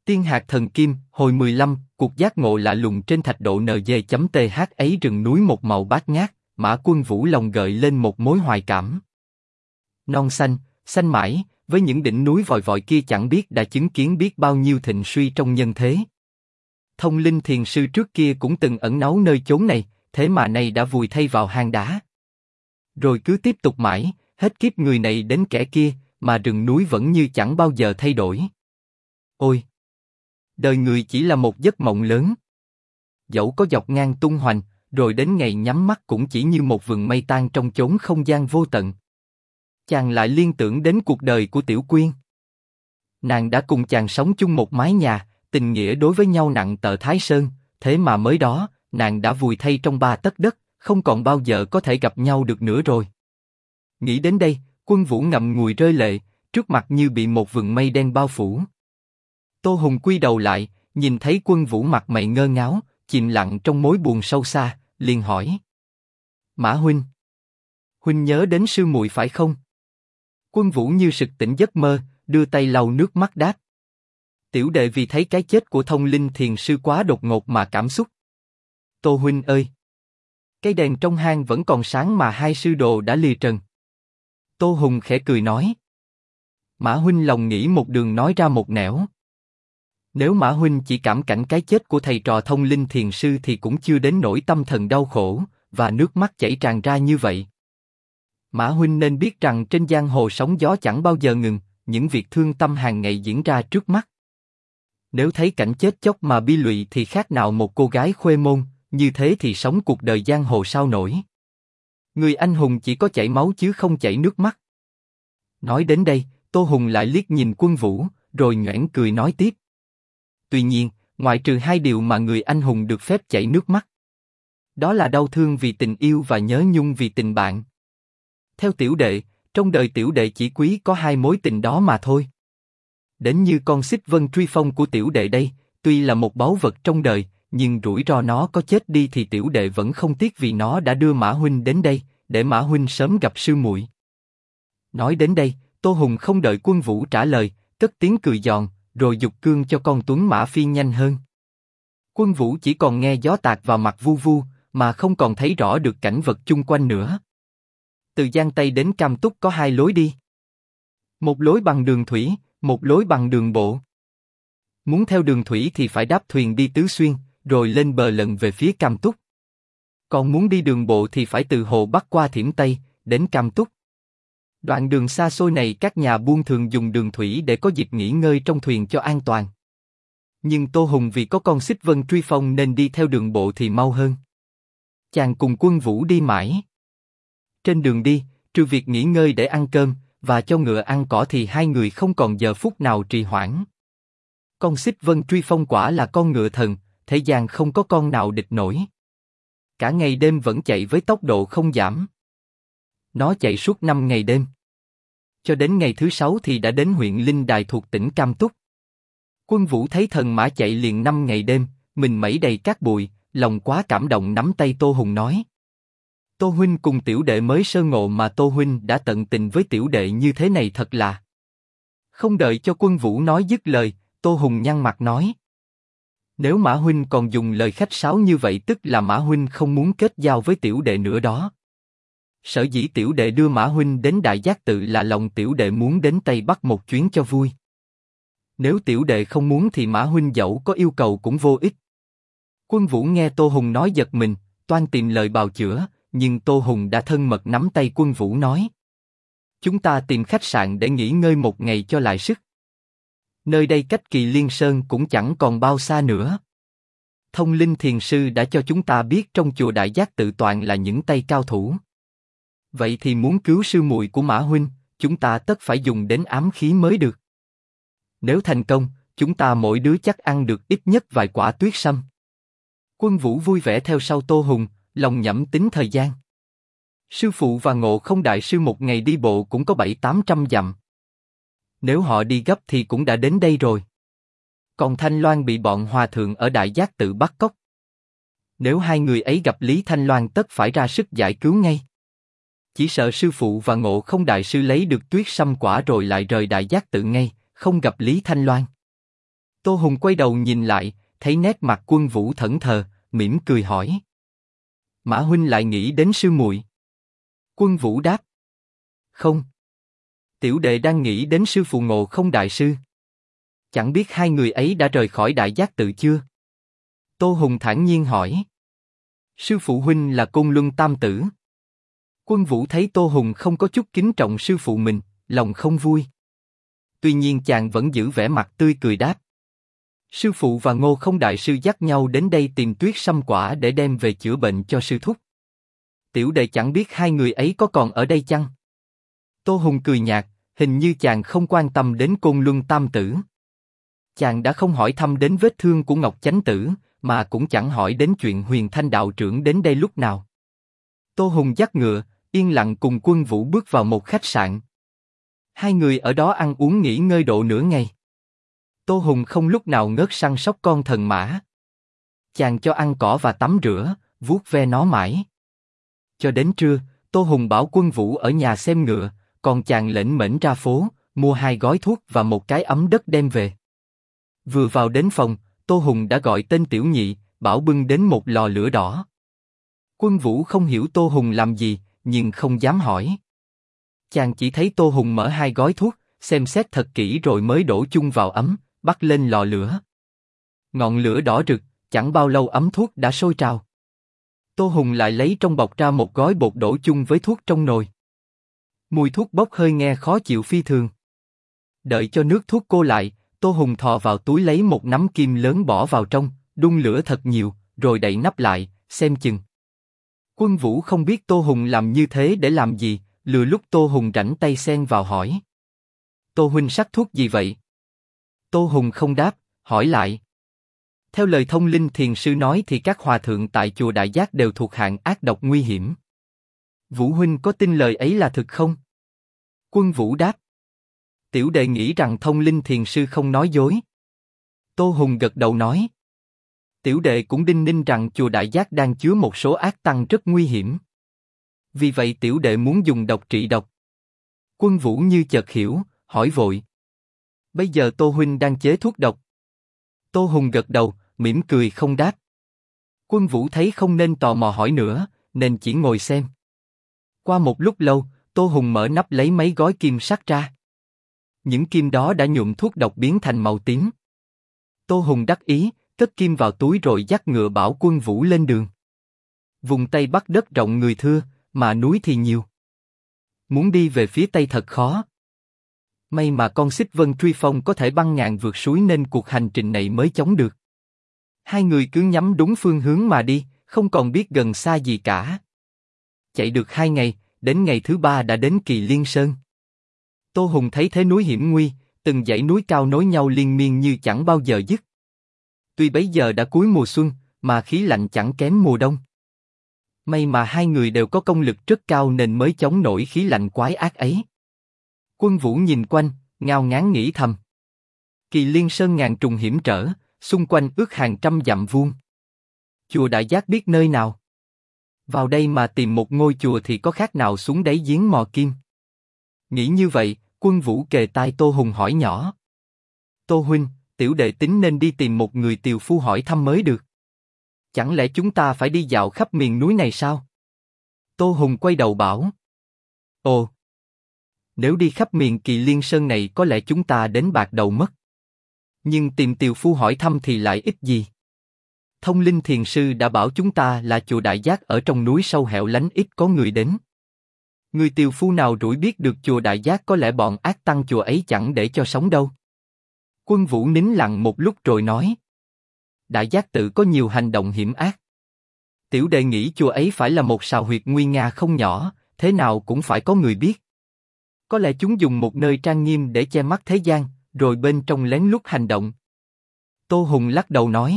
Tiên hạt thần kim, hồi 15, cuộc giác ngộ lạ lùng trên thạch độ NG.th ấy rừng núi một màu bát ngát, Mã Quân Vũ lòng gợi lên một mối hoài cảm. Non xanh, xanh mãi, với những đỉnh núi vòi vọi kia chẳng biết đã chứng kiến biết bao nhiêu thịnh suy trong nhân thế. Thông linh thiền sư trước kia cũng từng ẩn náu nơi chốn này, thế mà nay đã vùi thay vào hang đá. Rồi cứ tiếp tục mãi, hết kiếp người này đến kẻ kia, mà rừng núi vẫn như chẳng bao giờ thay đổi. Ôi! Đời người chỉ là một giấc mộng lớn. Dẫu có dọc ngang tung hoành, rồi đến ngày nhắm mắt cũng chỉ như một vườn mây tan trong chốn không gian vô tận. Chàng lại liên tưởng đến cuộc đời của Tiểu Quyên. Nàng đã cùng chàng sống chung một mái nhà, tình nghĩa đối với nhau nặng tợ Thái Sơn, thế mà mới đó, nàng đã vùi thay trong 3 tấc đất, không còn bao giờ có thể gặp nhau được nữa rồi. Nghĩ đến đây, Quân Vũ ngậm ngùi rơi lệ, trước mặt như bị một vườn mây đen bao phủ. Tô Hùng quy đầu lại, nhìn thấy Quân Vũ mặt mày ngơ ngáo, chìm lặng trong mối buồn sâu xa, liền hỏi: Mã huynh, huynh nhớ đến sư muội phải không? Quân Vũ như sực tỉnh giấc mơ, đưa tay lau nước mắt đáp: Tiểu đệ vì thấy cái chết của Thông linh thiền sư quá đột ngột mà cảm xúc. Tô huynh ơi, cái đèn trong hang vẫn còn sáng mà hai sư đồ đã lìa trần. Tô Hùng khẽ cười nói: Mã huynh lòng nghĩ một đường nói ra một nẻo. Nếu Mã huynh chỉ cảm cảnh cái chết của thầy trò Thông linh thiền sư thì cũng chưa đến nỗi tâm thần đau khổ và nước mắt chảy tràn ra như vậy. Mã huynh nên biết rằng trên giang hồ sóng gió chẳng bao giờ ngừng, những việc thương tâm hàng ngày diễn ra trước mắt. Nếu thấy cảnh chết chóc mà bi lụy thì khác nào một cô gái khuê môn, như thế thì sống cuộc đời giang hồ sao nổi. Người anh hùng chỉ có chảy máu chứ không chảy nước mắt. Nói đến đây, Tô Hùng lại liếc nhìn Quân Vũ, rồi nhoẻn cười nói tiếp: Tuy nhiên, ngoại trừ 2 điều mà người anh hùng được phép chảy nước mắt, đó là đau thương vì tình yêu và nhớ nhung vì tình bạn. Theo tiểu đệ, trong đời tiểu đệ chỉ quý có 2 mối tình đó mà thôi. Đến như con xích vân truy phong của tiểu đệ đây, tuy là một báu vật trong đời, nhưng rủi ro nó có chết đi thì tiểu đệ vẫn không tiếc vì nó đã đưa Mã huynh đến đây, để Mã huynh sớm gặp sư muội. Nói đến đây, Tô Hùng không đợi Quân Vũ trả lời, cất tiếng cười giòn, rồi giục cương cho con tuấn mã phi nhanh hơn. Quân Vũ chỉ còn nghe gió tạt vào mặt vu vu, mà không còn thấy rõ được cảnh vật chung quanh nữa. Từ Giang Tây đến Cam Túc có 2 lối đi. Một lối bằng đường thủy, một lối bằng đường bộ. Muốn theo đường thủy thì phải đáp thuyền đi Tứ Xuyên, rồi lên bờ lần về phía Cam Túc. Còn muốn đi đường bộ thì phải từ Hồ Bắc qua Thiểm Tây, đến Cam Túc. Đoạn đường xa xôi này các nhà buôn thường dùng đường thủy để có dịp nghỉ ngơi trong thuyền cho an toàn. Nhưng Tô Hùng vì có con xích vân truy phong nên đi theo đường bộ thì mau hơn. Chàng cùng Quân Vũ đi mãi. Trên đường đi, trừ việc nghỉ ngơi để ăn cơm và cho ngựa ăn cỏ thì 2 người không còn giờ phút nào trì hoãn. Con xích vân truy phong quả là con ngựa thần, thế gian không có con nào địch nổi. Cả ngày đêm vẫn chạy với tốc độ không giảm. Nó chạy suốt 5 ngày đêm. Cho đến ngày thứ 6 thì đã đến huyện Linh Đài thuộc tỉnh Cam Túc. Quân Vũ thấy thần mã chạy liền 5 ngày đêm, mình mẩy đầy cát bụi, lòng quá cảm động nắm tay Tô Hùng nói: Tô huynh cùng tiểu đệ mới sơ ngộ mà Tô huynh đã tận tình với tiểu đệ như thế này thật là. Không đợi cho Quân Vũ nói dứt lời, Tô Hùng nhăn mặt nói: Nếu Mã huynh còn dùng lời khách sáo như vậy tức là Mã huynh không muốn kết giao với tiểu đệ nữa đó. Sở dĩ tiểu đệ đưa Mã huynh đến Đại Giác Tự là lòng tiểu đệ muốn đến Tây Bắc một chuyến cho vui. Nếu tiểu đệ không muốn thì Mã huynh dẫu có yêu cầu cũng vô ích. Quân Vũ nghe Tô Hùng nói giật mình, toan tìm lời bào chữa, nhưng Tô Hùng đã thân mật nắm tay Quân Vũ nói: Chúng ta tìm khách sạn để nghỉ ngơi một ngày cho lại sức. Nơi đây cách Kỳ Liên Sơn cũng chẳng còn bao xa nữa. Thông linh thiền sư đã cho chúng ta biết trong chùa Đại Giác Tự toàn là những tay cao thủ. Vậy thì muốn cứu sư muội của Mã huynh, chúng ta tất phải dùng đến ám khí mới được. Nếu thành công, chúng ta mỗi đứa chắc ăn được ít nhất vài quả tuyết sâm. Quân Vũ vui vẻ theo sau Tô Hùng, lòng nhẩm tính thời gian. Sư phụ và Ngộ Không đại sư một ngày đi bộ cũng có 700-800 dặm. Nếu họ đi gấp thì cũng đã đến đây rồi. Còn Thanh Loan bị bọn hòa thượng ở Đại Giác Tự bắt cóc. Nếu 2 người ấy gặp Lý Thanh Loan tất phải ra sức giải cứu ngay. Chỉ sợ sư phụ và Ngộ Không đại sư lấy được tuyết sâm quả rồi lại rời Đại Giác Tự ngay, không gặp Lý Thanh Loan. Tô Hùng quay đầu nhìn lại, thấy nét mặt Quân Vũ thẫn thờ, mỉm cười hỏi. Mã huynh lại nghĩ đến sư muội? Quân Vũ đáp. Không. Tiểu đệ đang nghĩ đến sư phụ Ngộ Không đại sư. Chẳng biết hai người ấy đã rời khỏi Đại Giác Tự chưa? Tô Hùng thản nhiên hỏi. Sư phụ huynh là Côn Luân Tam Tử. Quân Vũ thấy Tô Hùng không có chút kính trọng sư phụ mình, lòng không vui. Tuy nhiên chàng vẫn giữ vẻ mặt tươi cười đáp. Sư phụ và Ngộ Không đại sư dắt nhau đến đây tìm Tuyết Sâm Quả để đem về chữa bệnh cho sư thúc. Tiểu đệ chẳng biết hai người ấy có còn ở đây chăng? Tô Hùng cười nhạt, hình như chàng không quan tâm đến Côn Luân Tam Tử. Chàng đã không hỏi thăm đến vết thương của Ngọc Chánh Tử, mà cũng chẳng hỏi đến chuyện Huyền Thanh đạo trưởng đến đây lúc nào. Tô Hùng dắt ngựa, yên lặng cùng Quân Vũ bước vào một khách sạn. Hai người ở đó ăn uống nghỉ ngơi độ nửa ngày. Tô Hùng không lúc nào ngớt săn sóc con thần mã. Chàng cho ăn cỏ và tắm rửa, vuốt ve nó mãi. Cho đến trưa, Tô Hùng bảo Quân Vũ ở nhà xem ngựa, còn chàng lệnh mệnh ra phố, mua 2 gói thuốc và một cái ấm đất đem về. Vừa vào đến phòng, Tô Hùng đã gọi tên Tiểu Nhị, bảo bưng đến một lò lửa đỏ. Quân Vũ không hiểu Tô Hùng làm gì, nhưng không dám hỏi. Chàng chỉ thấy Tô Hùng mở 2 gói thuốc, xem xét thật kỹ rồi mới đổ chung vào ấm, bắt lên lò lửa. Ngọn lửa đỏ rực, chẳng bao lâu ấm thuốc đã sôi trào. Tô Hùng lại lấy trong bọc ra một gói bột đổ chung với thuốc trong nồi. Mùi thuốc bốc hơi nghe khó chịu phi thường. Đợi cho nước thuốc cô lại, Tô Hùng thò vào túi lấy một nắm kim lớn bỏ vào trong, đun lửa thật nhiều, rồi đậy nắp lại, xem chừng. Quân Vũ không biết Tô Hùng làm như thế để làm gì, lừa lúc Tô Hùng rảnh tay xen vào hỏi. Tô huynh sắc thuốc gì vậy? Tô Hùng không đáp, hỏi lại. Theo lời Thông Linh thiền sư nói thì các hòa thượng tại chùa Đại Giác đều thuộc hạng ác độc nguy hiểm. Vũ huynh có tin lời ấy là thực không? Quân Vũ đáp. Tiểu đệ nghĩ rằng Thông Linh thiền sư không nói dối. Tô Hùng gật đầu nói. Tiểu đệ cũng đinh ninh rằng chùa Đại Giác đang chứa một số ác tăng rất nguy hiểm. Vì vậy tiểu đệ muốn dùng độc trị độc. Quân Vũ như chợt hiểu, hỏi vội. Bây giờ Tô huynh đang chế thuốc độc. Tô Hùng gật đầu, mỉm cười không đáp. Quân Vũ thấy không nên tò mò hỏi nữa, nên chỉ ngồi xem. Qua một lúc lâu, Tô Hùng mở nắp lấy mấy gói kim sắt ra. Những kim đó đã nhuộm thuốc độc biến thành màu tím. Tô Hùng đắc ý, cất kim vào túi rồi dắt ngựa bảo Quân Vũ lên đường. Vùng Tây Bắc đất rộng người thưa, mà núi thì nhiều. Muốn đi về phía Tây thật khó. May mà con Xích Vân Truy Phong có thể băng ngàn vượt suối nên cuộc hành trình này mới chống được. Hai người cứ nhắm đúng phương hướng mà đi, không còn biết gần xa gì cả. Chạy được 2 ngày, đến ngày thứ 3 đã đến Kỳ Liên Sơn. Tô Hùng thấy thế núi hiểm nguy, từng dãy núi cao nối nhau liên miên như chẳng bao giờ dứt. Tuy bấy giờ đã cuối mùa xuân, mà khí lạnh chẳng kém mùa đông. May mà hai người đều có công lực rất cao nên mới chống nổi khí lạnh quái ác ấy. Quân Vũ nhìn quanh, ngao ngán nghĩ thầm. Kỳ Liên Sơn ngàn trùng hiểm trở, xung quanh ước hàng trăm dặm vuông. Chùa Đại Giác biết nơi nào? Vào đây mà tìm một ngôi chùa thì có khác nào xuống đáy giếng mò kim. Nghĩ như vậy, Quân Vũ kề tai Tô Hùng hỏi nhỏ. Tô huynh, tiểu đệ tính nên đi tìm một người tiều phu hỏi thăm mới được. Chẳng lẽ chúng ta phải đi dạo khắp miền núi này sao? Tô Hùng quay đầu bảo. Ồ! Nếu đi khắp miền Kỳ Liên Sơn này có lẽ chúng ta đến bạc đầu mất. Nhưng tìm tiều phu hỏi thăm thì lại ích gì? Thông Linh thiền sư đã bảo chúng ta là chùa Đại Giác ở trong núi sâu hẻo lánh ít có người đến. Người tiều phu nào rủi biết được chùa Đại Giác có lẽ bọn ác tăng chùa ấy chẳng để cho sống đâu. Quân Vũ nín lặng một lúc rồi nói. Đại Giác tự có nhiều hành động hiểm ác. Tiểu đệ nghĩ chùa ấy phải là một sào huyệt nguy nga không nhỏ, thế nào cũng phải có người biết. Có lẽ chúng dùng một nơi trang nghiêm để che mắt thế gian, rồi bên trong lén lút hành động. Tô Hùng lắc đầu nói.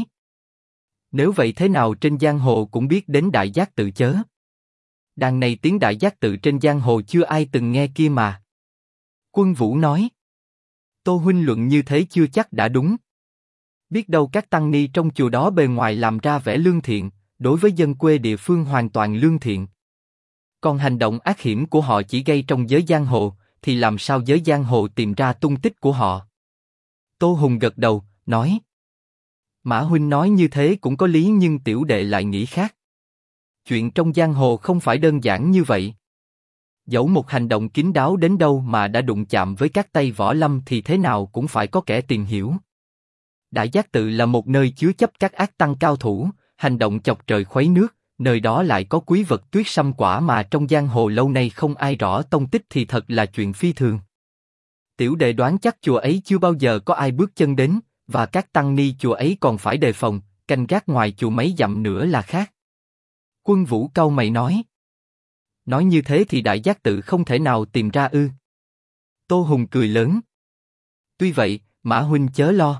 Nếu vậy thế nào trên giang hồ cũng biết đến Đại Giác tự chớ. Đằng này tiếng Đại Giác tự trên giang hồ chưa ai từng nghe kia mà. Quân Vũ nói. Tô huynh luận như thế chưa chắc đã đúng. Biết đâu các tăng ni trong chùa đó bề ngoài làm ra vẻ lương thiện, đối với dân quê địa phương hoàn toàn lương thiện. Còn hành động ác hiểm của họ chỉ gây trong giới giang hồ, thì làm sao giới giang hồ tìm ra tung tích của họ? Tô Hùng gật đầu, nói. Mã huynh nói như thế cũng có lý nhưng tiểu đệ lại nghĩ khác. Chuyện trong giang hồ không phải đơn giản như vậy. Dẫu một hành động kín đáo đến đâu mà đã đụng chạm với các tay võ lâm thì thế nào cũng phải có kẻ tìm hiểu. Đại Giác Tự là một nơi chứa chấp các ác tăng cao thủ, hành động chọc trời khuấy nước, nơi đó lại có quý vật tuyết sâm quả mà trong giang hồ lâu nay không ai rõ tông tích thì thật là chuyện phi thường. Tiểu đệ đoán chắc chùa ấy chưa bao giờ có ai bước chân đến, và các tăng ni chùa ấy còn phải đề phòng, canh gác ngoài chùa mấy dặm nữa là khác. Quân Vũ cau mày nói. Nói như thế thì Đại Giác Tự không thể nào tìm ra ư? Tô Hùng cười lớn. Tuy vậy, Mã huynh chớ lo.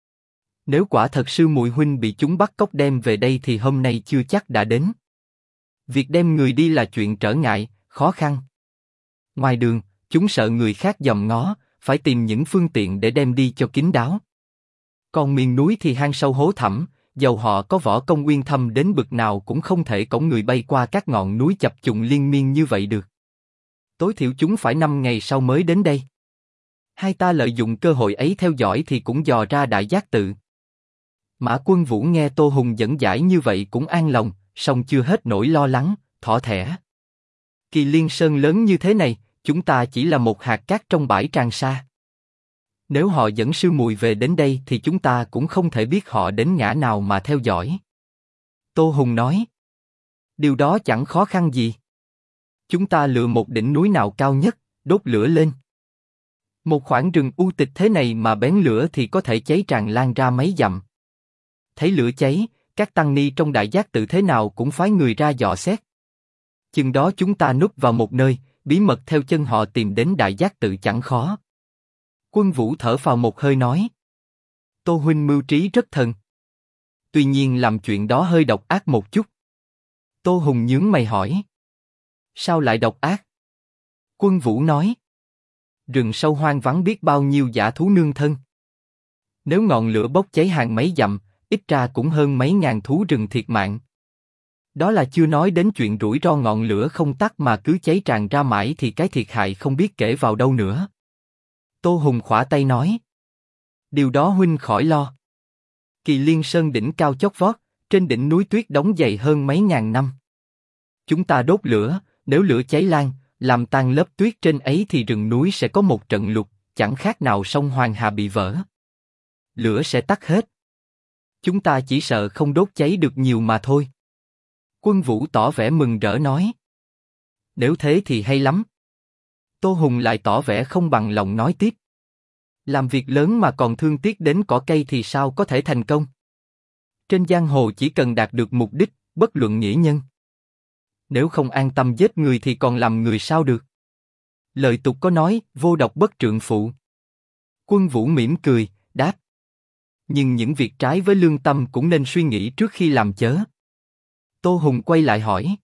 Nếu quả thật sư muội huynh bị chúng bắt cóc đem về đây thì hôm nay chưa chắc đã đến. Việc đem người đi là chuyện trở ngại, khó khăn. Ngoài đường, chúng sợ người khác dòm ngó, phải tìm những phương tiện để đem đi cho kín đáo. Còn miền núi thì hang sâu hố thẳm, dầu họ có võ công uyên thâm đến bực nào cũng không thể cõng người bay qua các ngọn núi chập trùng liên miên như vậy được. Tối thiểu chúng phải 5 ngày sau mới đến đây. Hai ta lợi dụng cơ hội ấy theo dõi thì cũng dò ra Đại Giác Tự. Mã Quân Vũ nghe Tô Hùng dẫn giải như vậy cũng an lòng, song chưa hết nỗi lo lắng, thỏ thẻ. Kỳ Liên Sơn lớn như thế này, chúng ta chỉ là một hạt cát trong bãi tràn sa. Nếu họ dẫn sư muội về đến đây thì chúng ta cũng không thể biết họ đến ngã nào mà theo dõi. Tô Hùng nói. Điều đó chẳng khó khăn gì. Chúng ta lựa một đỉnh núi nào cao nhất, đốt lửa lên. Một khoảng rừng u tịch thế này mà bén lửa thì có thể cháy tràn lan ra mấy dặm. Thấy lửa cháy, các tăng ni trong Đại Giác Tự thế nào cũng phái người ra dò xét. Chừng đó chúng ta núp vào một nơi, bí mật theo chân họ tìm đến Đại Giác Tự chẳng khó. Quân Vũ thở phào một hơi nói. Tô huynh mưu trí rất thần. Tuy nhiên làm chuyện đó hơi độc ác một chút. Tô Hùng nhướng mày hỏi. Sao lại độc ác? Quân Vũ nói. Rừng sâu hoang vắng biết bao nhiêu dã thú nương thân. Nếu ngọn lửa bốc cháy hàng mấy dặm, ít ra cũng hơn mấy ngàn thú rừng thiệt mạng. Đó là chưa nói đến chuyện rủi ro ngọn lửa không tắt mà cứ cháy tràn ra mãi thì cái thiệt hại không biết kể vào đâu nữa. Tô Hùng khỏa tay nói. Điều đó huynh khỏi lo. Kỳ Liên Sơn đỉnh cao chót vót, trên đỉnh núi tuyết đóng dày hơn mấy ngàn năm. Chúng ta đốt lửa, nếu lửa cháy lan, làm tan lớp tuyết trên ấy thì rừng núi sẽ có một trận lụt, chẳng khác nào sông Hoàng Hà bị vỡ. Lửa sẽ tắt hết. Chúng ta chỉ sợ không đốt cháy được nhiều mà thôi. Quân Vũ tỏ vẻ mừng rỡ nói. Nếu thế thì hay lắm. Tô Hùng lại tỏ vẻ không bằng lòng nói tiếp. Làm việc lớn mà còn thương tiếc đến cỏ cây thì sao có thể thành công? Trên giang hồ chỉ cần đạt được mục đích, bất luận nghĩa nhân. Nếu không an tâm giết người thì còn làm người sao được? Lời tục có nói, vô độc bất trượng phụ. Quân Vũ mỉm cười, đáp. Nhưng những việc trái với lương tâm cũng nên suy nghĩ trước khi làm chớ. Tô Hùng quay lại hỏi.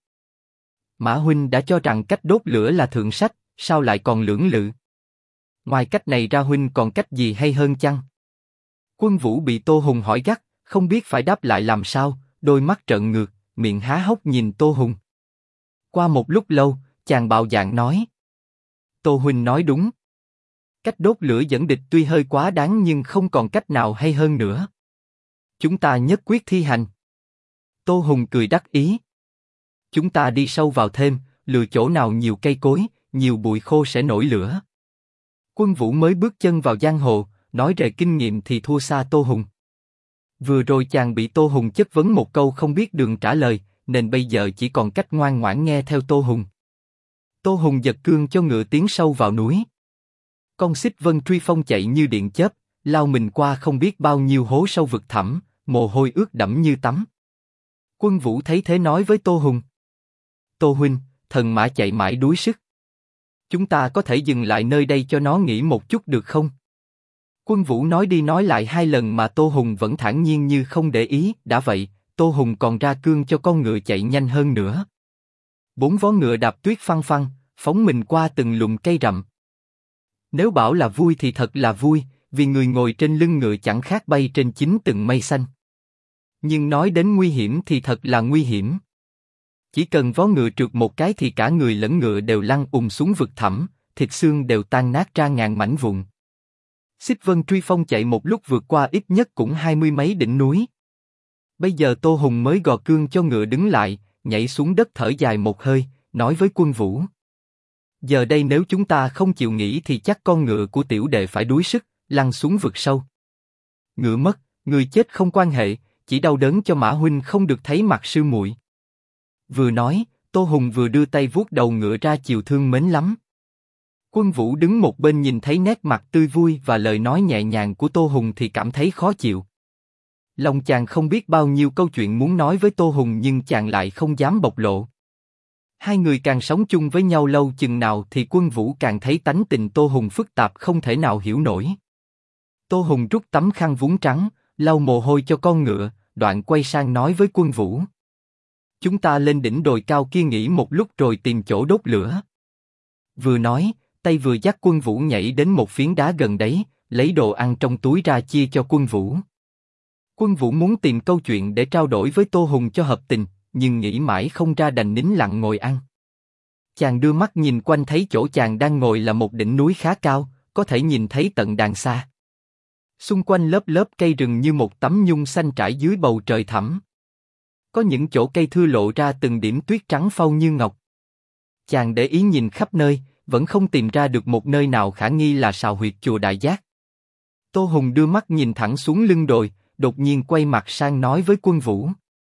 Mã huynh đã cho rằng cách đốt lửa là thượng sách, sao lại còn lưỡng lự? Ngoài cách này ra huynh còn cách gì hay hơn chăng? Quân Vũ bị Tô Hùng hỏi gắt, không biết phải đáp lại làm sao, đôi mắt trợn ngược, miệng há hốc nhìn Tô Hùng. Qua một lúc lâu, chàng bạo dạn nói. Tô huynh nói đúng. Cách đốt lửa dẫn địch tuy hơi quá đáng nhưng không còn cách nào hay hơn nữa. Chúng ta nhất quyết thi hành. Tô Hùng cười đắc ý. Chúng ta đi sâu vào thêm, lựa chỗ nào nhiều cây cối, nhiều bụi khô sẽ nổi lửa. Quân Vũ mới bước chân vào giang hồ, nói về kinh nghiệm thì thua xa Tô Hùng. Vừa rồi chàng bị Tô Hùng chất vấn một câu không biết đường trả lời, nên bây giờ chỉ còn cách ngoan ngoãn nghe theo Tô Hùng. Tô Hùng giật cương cho ngựa tiến sâu vào núi. Con xích vân truy phong chạy như điện chớp, lao mình qua không biết bao nhiêu hố sâu vực thẳm, mồ hôi ướt đẫm như tắm. Quân Vũ thấy thế nói với Tô Hùng. Tô huynh, thần mã chạy mãi đuối sức. Chúng ta có thể dừng lại nơi đây cho nó nghỉ một chút được không? Quân Vũ nói đi nói lại 2 lần mà Tô Hùng vẫn thản nhiên như không để ý. Đã vậy, Tô Hùng còn ra cương cho con ngựa chạy nhanh hơn nữa. 4 vó ngựa đạp tuyết phăng phăng, phóng mình qua từng lùm cây rậm. Nếu bảo là vui thì thật là vui, vì người ngồi trên lưng ngựa chẳng khác bay trên 9 tầng mây xanh. Nhưng nói đến nguy hiểm thì thật là nguy hiểm. Chỉ cần vó ngựa trượt một cái thì cả người lẫn ngựa đều lăn xuống vực thẳm, thịt xương đều tan nát ra ngàn mảnh vụn. Xích Vân Truy Phong chạy một lúc vượt qua ít nhất cũng 20 mấy đỉnh núi. Bây giờ Tô Hùng mới gò cương cho ngựa đứng lại, nhảy xuống đất thở dài một hơi, nói với Quân Vũ. Giờ đây nếu chúng ta không chịu nghỉ thì chắc con ngựa của tiểu đệ phải đuối sức, lăn xuống vực sâu. Ngựa mất, người chết không quan hệ, chỉ đau đớn cho Mã huynh không được thấy mặt sư muội. Vừa nói, Tô Hùng vừa đưa tay vuốt đầu ngựa ra chiều thương mến lắm. Quân Vũ đứng một bên nhìn thấy nét mặt tươi vui và lời nói nhẹ nhàng của Tô Hùng thì cảm thấy khó chịu. Lòng chàng không biết bao nhiêu câu chuyện muốn nói với Tô Hùng nhưng chàng lại không dám bộc lộ. Hai người càng sống chung với nhau lâu chừng nào thì Quân Vũ càng thấy tánh tình Tô Hùng phức tạp không thể nào hiểu nổi. Tô Hùng rút tấm khăn vún trắng, lau mồ hôi cho con ngựa, đoạn quay sang nói với Quân Vũ. Chúng ta lên đỉnh đồi cao kia nghỉ một lúc rồi tìm chỗ đốt lửa. Vừa nói, tay vừa dắt Quân Vũ nhảy đến một phiến đá gần đấy, lấy đồ ăn trong túi ra chia cho Quân Vũ. Quân Vũ muốn tìm câu chuyện để trao đổi với Tô Hùng cho hợp tình, nhưng nghĩ mãi không ra đành nín lặng ngồi ăn. Chàng đưa mắt nhìn quanh thấy chỗ chàng đang ngồi là một đỉnh núi khá cao, có thể nhìn thấy tận đàng xa. Xung quanh lớp lớp cây rừng như một tấm nhung xanh trải dưới bầu trời thẳm. Có những chỗ cây thưa lộ ra từng điểm tuyết trắng phau như ngọc. Chàng để ý nhìn khắp nơi, vẫn không tìm ra được một nơi nào khả nghi là sào huyệt chùa Đại Giác. Tô Hùng đưa mắt nhìn thẳng xuống lưng đồi, đột nhiên quay mặt sang nói với Quân Vũ.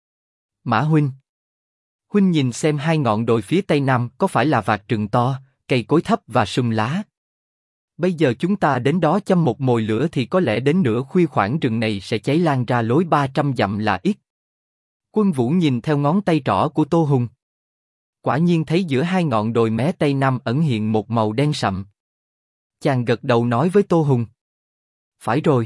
Mã huynh, huynh nhìn xem hai ngọn đồi phía tây nam có phải là vạt rừng to, cây cối thấp và sum lá. Bây giờ chúng ta đến đó châm một mồi lửa thì có lẽ đến nửa khuya khoảng rừng này sẽ cháy lan ra lối 300 dặm là ít. Quân Vũ nhìn theo ngón tay trỏ của Tô Hùng. Quả nhiên thấy giữa hai ngọn đồi mé tây nam ẩn hiện một màu đen sậm. Chàng gật đầu nói với Tô Hùng. Phải rồi.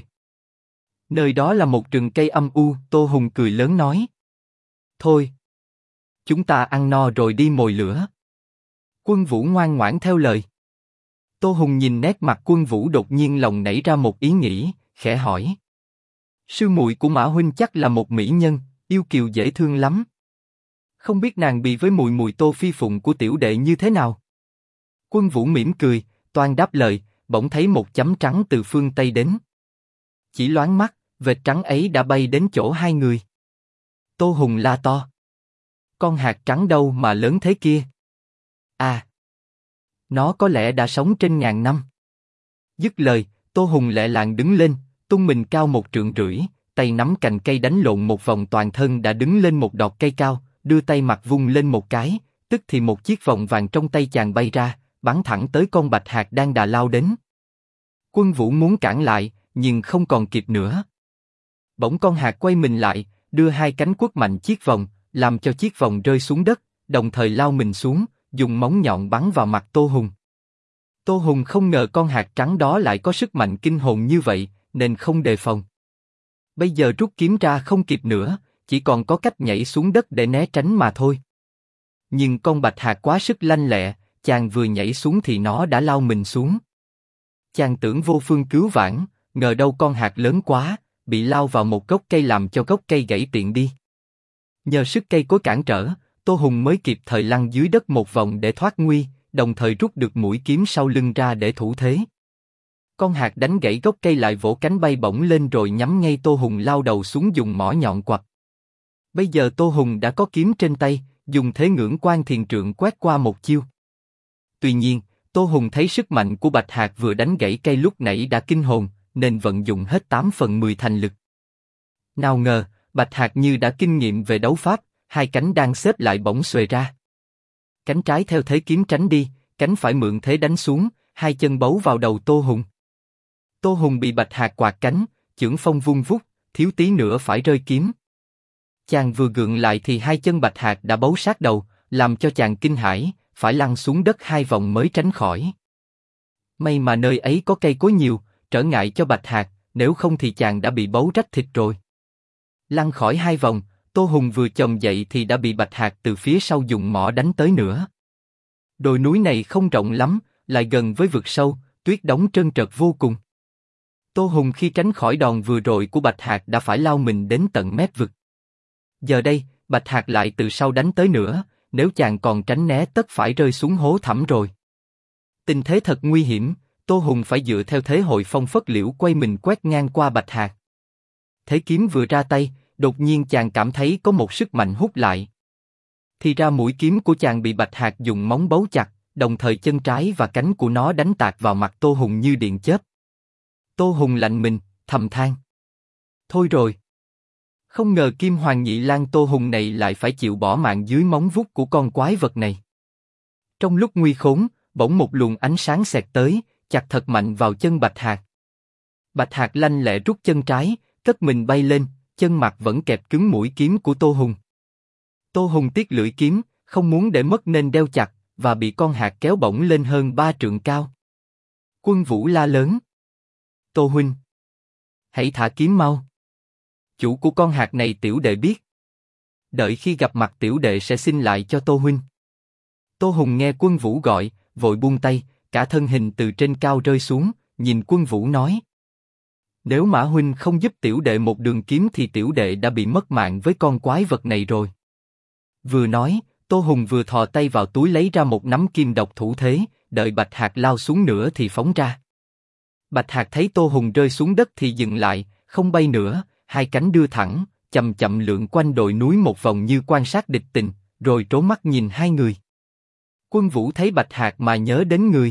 Nơi đó là một rừng cây âm u, Tô Hùng cười lớn nói. Thôi. Chúng ta ăn no rồi đi mồi lửa. Quân Vũ ngoan ngoãn theo lời. Tô Hùng nhìn nét mặt Quân Vũ đột nhiên lòng nảy ra một ý nghĩ, khẽ hỏi. Sư muội của Mã huynh chắc là một mỹ nhân, yêu kiều dễ thương lắm. Không biết nàng bị với mùi mùi Tô Phi Phụng của tiểu đệ như thế nào? Quân Vũ mỉm cười, toan đáp lời, bỗng thấy một chấm trắng từ phương Tây đến. Chỉ loáng mắt, vệt trắng ấy đã bay đến chỗ hai người. Tô Hùng la to. Con hạt trắng đâu mà lớn thế kia? À! Nó có lẽ đã sống trên ngàn năm. Dứt lời, Tô Hùng lẹ làng đứng lên, tung mình cao 1,5 trượng, tay nắm cành cây đánh lộn một vòng toàn thân đã đứng lên một đọt cây cao, đưa tay mặt vung lên một cái, tức thì một chiếc vòng vàng trong tay chàng bay ra, bắn thẳng tới con bạch hạc đang đà lao đến. Quân Vũ muốn cản lại, nhưng không còn kịp nữa. Bỗng con hạc quay mình lại, đưa hai cánh quất mạnh chiếc vòng, làm cho chiếc vòng rơi xuống đất, đồng thời lao mình xuống, dùng móng nhọn bắn vào mặt Tô Hùng. Tô Hùng không ngờ con hạc trắng đó lại có sức mạnh kinh hồn như vậy, nên không đề phòng. Bây giờ rút kiếm ra không kịp nữa, chỉ còn có cách nhảy xuống đất để né tránh mà thôi. Nhưng con bạch hạc quá sức lanh lẹ, chàng vừa nhảy xuống thì nó đã lao mình xuống. Chàng tưởng vô phương cứu vãn, ngờ đâu con hạc lớn quá, bị lao vào một gốc cây làm cho gốc cây gãy tiện đi. Nhờ sức cây cối cản trở, Tô Hùng mới kịp thời lăn dưới đất một vòng để thoát nguy, đồng thời rút được mũi kiếm sau lưng ra để thủ thế. Con hạc đánh gãy gốc cây lại vỗ cánh bay bổng lên rồi nhắm ngay Tô Hùng lao đầu xuống dùng mỏ nhọn quặp. Bây giờ Tô Hùng đã có kiếm trên tay, dùng thế ngưỡng quan thiền trượng quét qua một chiêu. Tuy nhiên, Tô Hùng thấy sức mạnh của bạch hạc vừa đánh gãy cây lúc nãy đã kinh hồn, nên vận dụng hết 8/10 thành lực. Nào ngờ, bạch hạc như đã kinh nghiệm về đấu pháp, hai cánh đang xếp lại bỗng xuề ra. Cánh trái theo thế kiếm tránh đi, cánh phải mượn thế đánh xuống, hai chân bấu vào đầu Tô Hùng. Tô Hùng bị bạch hạc quạt cánh, chưởng phong vung vút, thiếu tí nữa phải rơi kiếm. Chàng vừa gượng lại thì hai chân bạch hạc đã bấu sát đầu, làm cho chàng kinh hãi, phải lăn xuống đất 2 vòng mới tránh khỏi. May mà nơi ấy có cây cối nhiều, trở ngại cho bạch hạc, nếu không thì chàng đã bị bấu rách thịt rồi. Lăn khỏi 2 vòng, Tô Hùng vừa chồm dậy thì đã bị bạch hạc từ phía sau dùng mỏ đánh tới nữa. Đồi núi này không rộng lắm, lại gần với vực sâu, tuyết đóng trơn trượt vô cùng. Tô Hùng khi tránh khỏi đòn vừa rồi của bạch hạc đã phải lao mình đến tận mép vực. Giờ đây, bạch hạc lại từ sau đánh tới nữa, nếu chàng còn tránh né tất phải rơi xuống hố thẳm rồi. Tình thế thật nguy hiểm, Tô Hùng phải dựa theo thế hội phong phất liễu quay mình quét ngang qua Bạch Hạc. Thế kiếm vừa ra tay, đột nhiên chàng cảm thấy có một sức mạnh hút lại. Thì ra mũi kiếm của chàng bị Bạch Hạc dùng móng bấu chặt, đồng thời chân trái và cánh của nó đánh tạt vào mặt Tô Hùng như điện chớp. Tô Hùng lạnh mình, thầm than. Thôi rồi. Không ngờ Kim Hoàng Nhị Lang Tô Hùng này lại phải chịu bỏ mạng dưới móng vuốt của con quái vật này. Trong lúc nguy khốn, bỗng một luồng ánh sáng xẹt tới, chặt thật mạnh vào chân Bạch Hạc. Bạch Hạc lanh lẹ rút chân trái, cất mình bay lên, chân mặt vẫn kẹp cứng mũi kiếm của Tô Hùng. Tô Hùng tiếc lưỡi kiếm, không muốn để mất nên đeo chặt, và bị con hạc kéo bổng lên hơn 3 trượng cao. Quân Vũ la lớn. Tô huynh, hãy thả kiếm mau. Chủ của con hạc này tiểu đệ biết. Đợi khi gặp mặt tiểu đệ sẽ xin lại cho Tô huynh. Tô Hùng nghe Quân Vũ gọi, vội buông tay, cả thân hình từ trên cao rơi xuống, nhìn Quân Vũ nói. Nếu Mã huynh không giúp tiểu đệ một đường kiếm thì tiểu đệ đã bị mất mạng với con quái vật này rồi. Vừa nói, Tô Hùng vừa thò tay vào túi lấy ra một nắm kim độc thủ thế, đợi Bạch Hạc lao xuống nữa thì phóng ra. Bạch Hạc thấy Tô Hùng rơi xuống đất thì dừng lại, không bay nữa, hai cánh đưa thẳng, chậm chậm lượn quanh đồi núi một vòng như quan sát địch tình, rồi trố mắt nhìn hai người. Quân Vũ thấy Bạch Hạc mà nhớ đến người.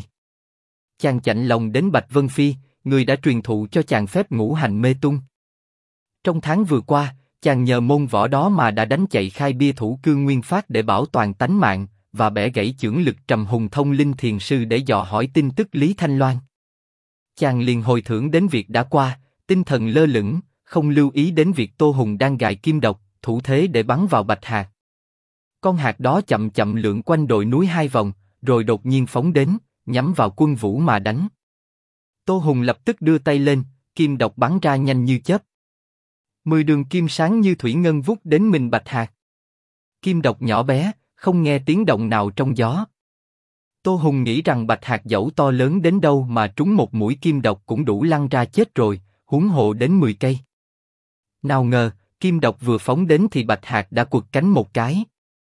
Chàng chạnh lòng đến Bạch Vân Phi, người đã truyền thụ cho chàng phép ngũ hành mê tung. Trong tháng vừa qua, chàng nhờ môn võ đó mà đã đánh chạy khai bia thủ cương nguyên phát để bảo toàn tánh mạng, và bẻ gãy chưởng lực trầm hùng thông linh thiền sư để dò hỏi tin tức Lý Thanh Loan. Chàng liền hồi tưởng đến việc đã qua, tinh thần lơ lửng, không lưu ý đến việc Tô Hùng đang gài kim độc, thủ thế để bắn vào Bạch Hạc. Con hạc đó chậm chậm lượn quanh đồi núi hai vòng, rồi đột nhiên phóng đến, nhắm vào Quân Vũ mà đánh. Tô Hùng lập tức đưa tay lên, kim độc bắn ra nhanh như chớp. 10 đường kim sáng như thủy ngân vút đến mình Bạch Hạc. Kim độc nhỏ bé, không nghe tiếng động nào trong gió. Tô Hùng nghĩ rằng Bạch Hạc dẫu to lớn đến đâu mà trúng một mũi kim độc cũng đủ lăn ra chết rồi, huống hộ đến 10 cây. Nào ngờ, kim độc vừa phóng đến thì Bạch Hạc đã quật cánh một cái.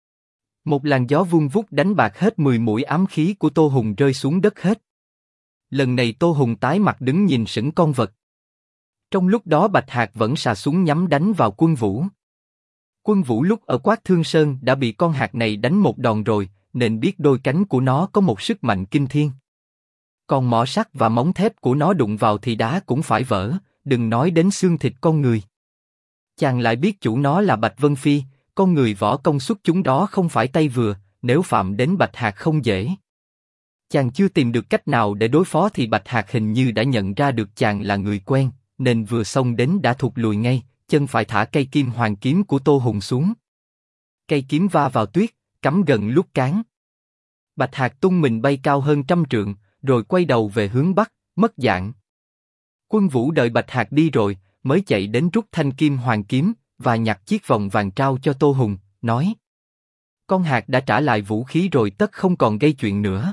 Một làn gió vun vút đánh bạc hết 10 mũi ám khí của Tô Hùng rơi xuống đất hết. Lần này Tô Hùng tái mặt đứng nhìn sững con vật. Trong lúc đó Bạch Hạc vẫn xà súng nhắm đánh vào Quân Vũ. Quân Vũ lúc ở Quát Thương Sơn đã bị con hạc này đánh một đòn rồi, nên biết đôi cánh của nó có một sức mạnh kinh thiên. Còn mỏ sắt và móng thép của nó đụng vào thì đá cũng phải vỡ, đừng nói đến xương thịt con người. Chàng lại biết chủ nó là Bạch Vân Phi, con người võ công xuất chúng đó không phải tay vừa, nếu phạm đến Bạch Hạc không dễ. Chàng chưa tìm được cách nào để đối phó thì Bạch Hạc hình như đã nhận ra được chàng là người quen, nên vừa xông đến đã thụt lùi ngay, chân phải thả cây kim hoàng kiếm của Tô Hùng xuống. Cây kiếm va vào tuyết, cắm gần lúc cán. Bạch Hạc tung mình bay cao hơn 100 trượng, rồi quay đầu về hướng bắc, mất dạng. Quân Vũ đợi Bạch Hạc đi rồi, mới chạy đến rút thanh kim hoàng kiếm và nhặt chiếc vòng vàng trao cho Tô Hùng, nói: con hạc đã trả lại vũ khí rồi tất không còn gây chuyện nữa.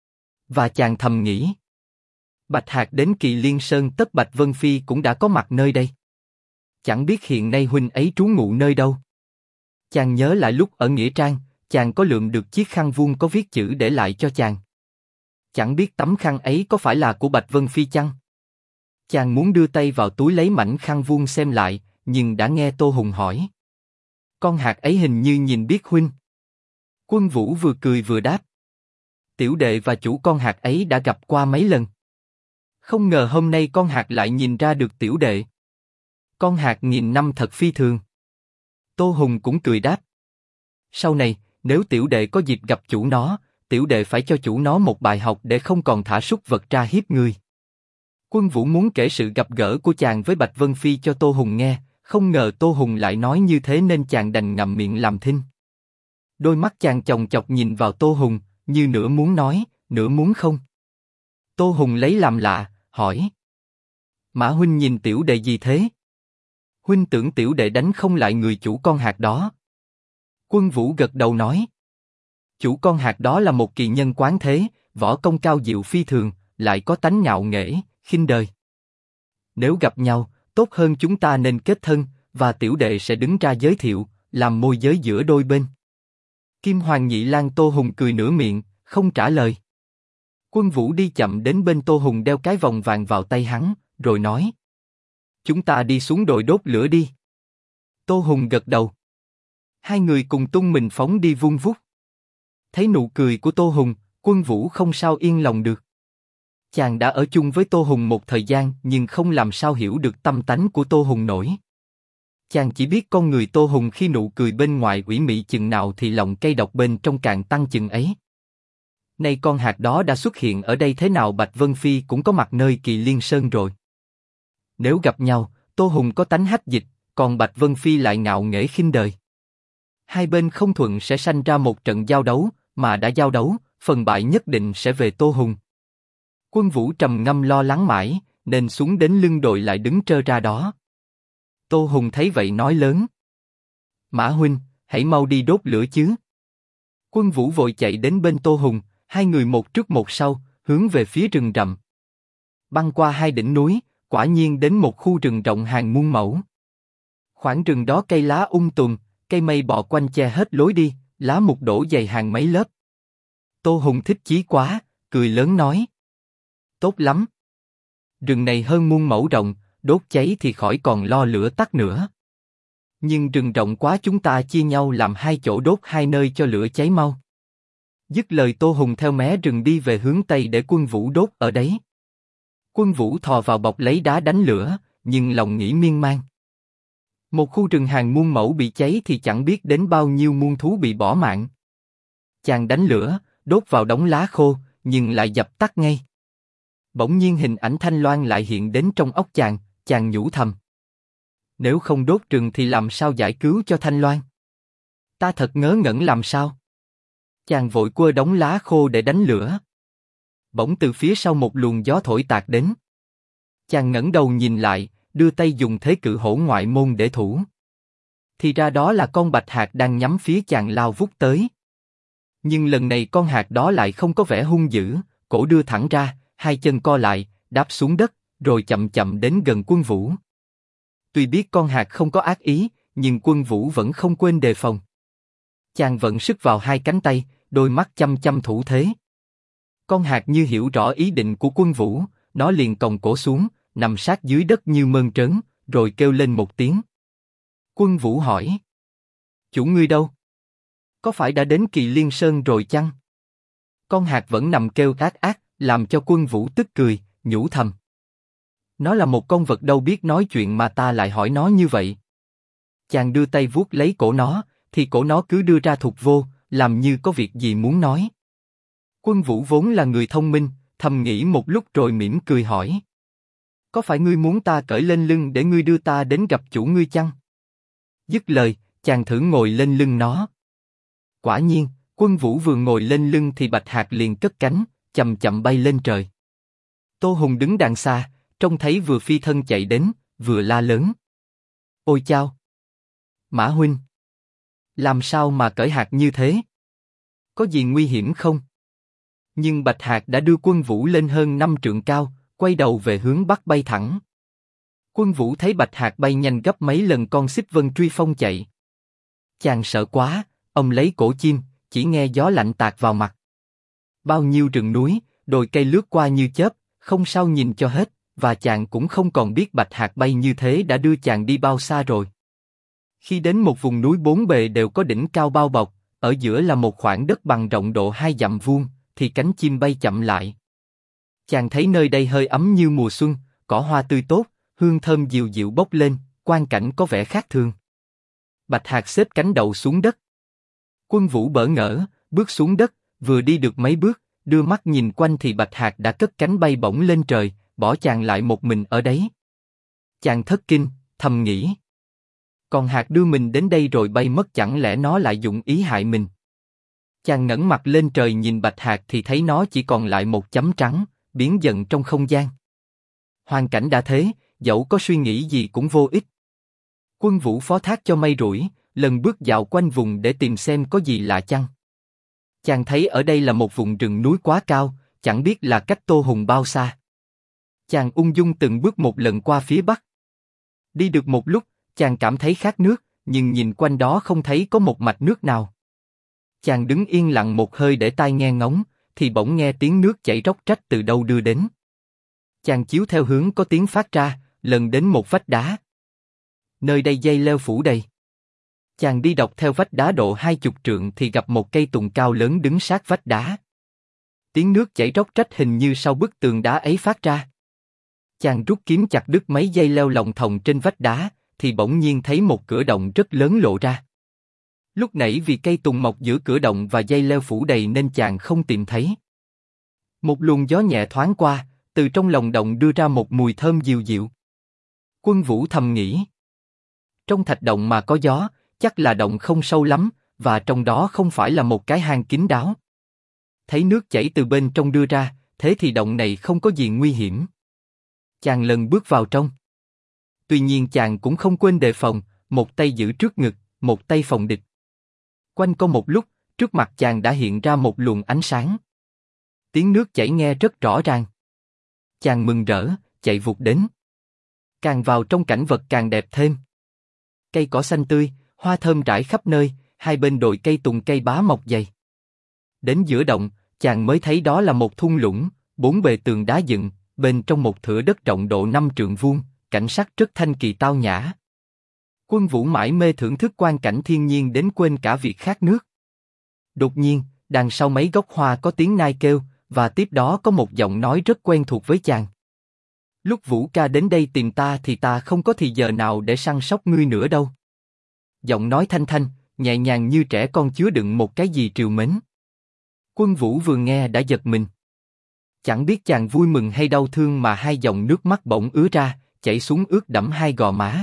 Và chàng thầm nghĩ: Bạch Hạc đến Kỳ Liên Sơn tất Bạch Vân Phi cũng đã có mặt nơi đây. Chẳng biết hiện nay huynh ấy trú ngụ nơi đâu. Chàng nhớ lại lúc ở Nghĩa Trang, chàng có lượm được chiếc khăn vuông có viết chữ để lại cho chàng. Chẳng biết tấm khăn ấy có phải là của Bạch Vân Phi chăng? Chàng muốn đưa tay vào túi lấy mảnh khăn vuông xem lại, nhưng đã nghe Tô Hùng hỏi: con hạc ấy hình như nhìn biết huynh. Quân Vũ vừa cười vừa đáp: tiểu đệ và chủ con hạc ấy đã gặp qua mấy lần. Không ngờ hôm nay con hạc lại nhìn ra được tiểu đệ. Con hạc nghìn năm thật phi thường. Tô Hùng cũng cười đáp: sau này, nếu tiểu đệ có dịp gặp chủ nó, tiểu đệ phải cho chủ nó một bài học để không còn thả súc vật ra hiếp người. Quân Vũ muốn kể sự gặp gỡ của chàng với Bạch Vân Phi cho Tô Hùng nghe, không ngờ Tô Hùng lại nói như thế nên chàng đành ngậm miệng làm thinh. Đôi mắt chàng chòng chọc nhìn vào Tô Hùng, như nửa muốn nói, nửa muốn không. Tô Hùng lấy làm lạ, hỏi: Mã huynh nhìn tiểu đệ gì thế? Huynh tưởng tiểu đệ đánh không lại người chủ con hạc đó? Quân Vũ gật đầu nói: chủ con hạc đó là một kỳ nhân quán thế, võ công cao diệu phi thường, lại có tánh ngạo nghễ, khinh đời. Nếu gặp nhau, tốt hơn chúng ta nên kết thân, và tiểu đệ sẽ đứng ra giới thiệu, làm môi giới giữa đôi bên. Kim Hoàng Nhị Lang Tô Hùng cười nửa miệng, không trả lời. Quân Vũ đi chậm đến bên Tô Hùng đeo cái vòng vàng vào tay hắn, rồi nói. Chúng ta đi xuống đồi đốt lửa đi. Tô Hùng gật đầu. Hai người cùng tung mình phóng đi vun vút. Thấy nụ cười của Tô Hùng, Quân Vũ không sao yên lòng được. Chàng đã ở chung với Tô Hùng một thời gian nhưng không làm sao hiểu được tâm tánh của Tô Hùng nổi. Chàng chỉ biết con người Tô Hùng khi nụ cười bên ngoài ủy mị chừng nào thì lòng cay độc bên trong càng tăng chừng ấy. Nay con hạt đó đã xuất hiện ở đây thế nào Bạch Vân Phi cũng có mặt nơi Kỳ Liên Sơn rồi. Nếu gặp nhau, Tô Hùng có tánh hách dịch, còn Bạch Vân Phi lại ngạo nghễ khinh đời. Hai bên không thuận sẽ sanh ra một trận giao đấu, mà đã giao đấu, phần bại nhất định sẽ về Tô Hùng. Quân Vũ trầm ngâm lo lắng mãi, nên xuống đến lưng đồi lại đứng trơ ra đó. Tô Hùng thấy vậy nói lớn. Mã huynh, hãy mau đi đốt lửa chứ. Quân Vũ vội chạy đến bên Tô Hùng, hai người một trước một sau, hướng về phía rừng rậm. Băng qua hai đỉnh núi, quả nhiên đến một khu rừng rộng hàng muôn mẫu. Khoảng rừng đó cây lá tùm, cây mây bọ quanh che hết lối đi, lá mục đổ dày hàng mấy lớp. Tô Hùng thích chí quá, cười lớn nói. Tốt lắm. Rừng này hơn muôn mẫu rộng, đốt cháy thì khỏi còn lo lửa tắt nữa. Nhưng rừng rộng quá chúng ta chia nhau làm hai chỗ đốt hai nơi cho lửa cháy mau. Dứt lời Tô Hùng theo mé rừng đi về hướng Tây để Quân Vũ đốt ở đấy. Quân Vũ thò vào bọc lấy đá đánh lửa, nhưng lòng nghĩ miên man. Một khu rừng hàng muôn mẫu bị cháy thì chẳng biết đến bao nhiêu muôn thú bị bỏ mạng. Chàng đánh lửa, đốt vào đống lá khô, nhưng lại dập tắt ngay. Bỗng nhiên hình ảnh Thanh Loan lại hiện đến trong óc chàng, chàng nhủ thầm. Nếu không đốt rừng thì làm sao giải cứu cho Thanh Loan? Ta thật ngớ ngẩn làm sao? Chàng vội quơ đống lá khô để đánh lửa. Bỗng từ phía sau một luồng gió thổi tạt đến. Chàng ngẩng đầu nhìn lại, đưa tay dùng thế cự hổ ngoại môn để thủ. Thì ra đó là con bạch hạc đang nhắm phía chàng lao vút tới. Nhưng lần này con hạc đó lại không có vẻ hung dữ, cổ đưa thẳng ra, hai chân co lại, đáp xuống đất, rồi chậm chậm đến gần Quân Vũ. Tuy biết con hạc không có ác ý, nhưng Quân Vũ vẫn không quên đề phòng. Chàng vận sức vào hai cánh tay, đôi mắt chăm chăm thủ thế. Con hạc như hiểu rõ ý định của Quân Vũ, nó liền còng cổ xuống, nằm sát dưới đất như mơn trớn, rồi kêu lên một tiếng. Quân Vũ hỏi: Chủ ngươi đâu? Có phải đã đến Kỳ Liên Sơn rồi chăng? Con hạc vẫn nằm kêu ác ác, làm cho Quân Vũ tức cười, nhủ thầm. Nó là một con vật đâu biết nói chuyện mà ta lại hỏi nó như vậy. Chàng đưa tay vuốt lấy cổ nó, thì cổ nó cứ đưa ra thụt vô, làm như có việc gì muốn nói. Quân Vũ vốn là người thông minh, thầm nghĩ một lúc rồi mỉm cười hỏi. Có phải ngươi muốn ta cởi lên lưng để ngươi đưa ta đến gặp chủ ngươi chăng? Dứt lời, chàng thử ngồi lên lưng nó. Quả nhiên, Quân Vũ vừa ngồi lên lưng thì bạch hạc liền cất cánh, chậm chậm bay lên trời. Tô Hùng đứng đằng xa, trông thấy vừa phi thân chạy đến, vừa la lớn. Ôi chao! Mã huynh! Làm sao mà cởi hạc như thế? Có gì nguy hiểm không? Nhưng bạch hạc đã đưa Quân Vũ lên hơn 5 trượng cao, quay đầu về hướng bắc bay thẳng. Quân Vũ thấy bạch hạc bay nhanh gấp mấy lần con xích vân truy phong chạy. Chàng sợ quá, ông lấy cổ chim, chỉ nghe gió lạnh tạt vào mặt. Bao nhiêu rừng núi, đồi cây lướt qua như chớp, không sao nhìn cho hết, và chàng cũng không còn biết bạch hạc bay như thế đã đưa chàng đi bao xa rồi. Khi đến một vùng núi bốn bề đều có đỉnh cao bao bọc, ở giữa là một khoảng đất bằng rộng độ 2 dặm vuông, thì cánh chim bay chậm lại. Chàng thấy nơi đây hơi ấm như mùa xuân, cỏ hoa tươi tốt, hương thơm dịu dịu bốc lên, quang cảnh có vẻ khác thường. Bạch hạc xếp cánh đầu xuống đất. Quân Vũ bỡ ngỡ, bước xuống đất, vừa đi được mấy bước, đưa mắt nhìn quanh thì bạch hạc đã cất cánh bay bổng lên trời, bỏ chàng lại một mình ở đấy. Chàng thất kinh, thầm nghĩ. Còn hạc đưa mình đến đây rồi bay mất, chẳng lẽ nó lại dụng ý hại mình? Chàng ngẩng mặt lên trời nhìn bạch hạc thì thấy nó chỉ còn lại một chấm trắng, biến dần trong không gian. Hoàn cảnh đã thế, dẫu có suy nghĩ gì cũng vô ích. Quân Vũ phó thác cho mây rủi, lần bước dạo quanh vùng để tìm xem có gì lạ chăng. Chàng thấy ở đây là một vùng rừng núi quá cao, chẳng biết là cách Tô Hùng bao xa. Chàng ung dung từng bước một lần qua phía bắc. Đi được một lúc, chàng cảm thấy khát nước, nhưng nhìn quanh đó không thấy có một mạch nước nào. Chàng đứng yên lặng một hơi để tai nghe ngóng, thì bỗng nghe tiếng nước chảy róc rách từ đâu đưa đến. Chàng chiếu theo hướng có tiếng phát ra, lần đến một vách đá. Nơi đây dây leo phủ đầy. Chàng đi dọc theo vách đá độ 20 trượng thì gặp một cây tùng cao lớn đứng sát vách đá. Tiếng nước chảy róc rách hình như sau bức tường đá ấy phát ra. Chàng rút kiếm chặt đứt mấy dây leo lồng thòng trên vách đá, thì bỗng nhiên thấy một cửa động rất lớn lộ ra. Lúc nãy vì cây tùng mọc giữa cửa động và dây leo phủ đầy nên chàng không tìm thấy. Một luồng gió nhẹ thoáng qua, từ trong lòng động đưa ra một mùi thơm dịu dịu. Quân Vũ thầm nghĩ. Trong thạch động mà có gió, chắc là động không sâu lắm, và trong đó không phải là một cái hang kín đáo. Thấy nước chảy từ bên trong đưa ra, thế thì động này không có gì nguy hiểm. Chàng lần bước vào trong. Tuy nhiên chàng cũng không quên đề phòng, một tay giữ trước ngực, một tay phòng địch. Quanh co một lúc, trước mặt chàng đã hiện ra một luồng ánh sáng. Tiếng nước chảy nghe rất rõ ràng. Chàng mừng rỡ, chạy vụt đến. Càng vào trong cảnh vật càng đẹp thêm. Cây cỏ xanh tươi, hoa thơm rải khắp nơi, hai bên đồi cây tùng cây bá mọc dày. Đến giữa động, chàng mới thấy đó là một thung lũng, bốn bề tường đá dựng, bên trong một thửa đất rộng độ 5 trượng vuông, cảnh sắc rất thanh kỳ tao nhã. Quân Vũ mải mê thưởng thức quang cảnh thiên nhiên đến quên cả việc khát nước. Đột nhiên, đằng sau mấy gốc hoa có tiếng nai kêu, và tiếp đó có một giọng nói rất quen thuộc với chàng. Lúc Vũ ca đến đây tìm ta thì ta không có thì giờ nào để săn sóc ngươi nữa đâu. Giọng nói thanh thanh, nhẹ nhàng như trẻ con chứa đựng một cái gì trìu mến. Quân Vũ vừa nghe đã giật mình. Chẳng biết chàng vui mừng hay đau thương mà hai dòng nước mắt bỗng ứa ra, chảy xuống ướt đẫm hai gò má.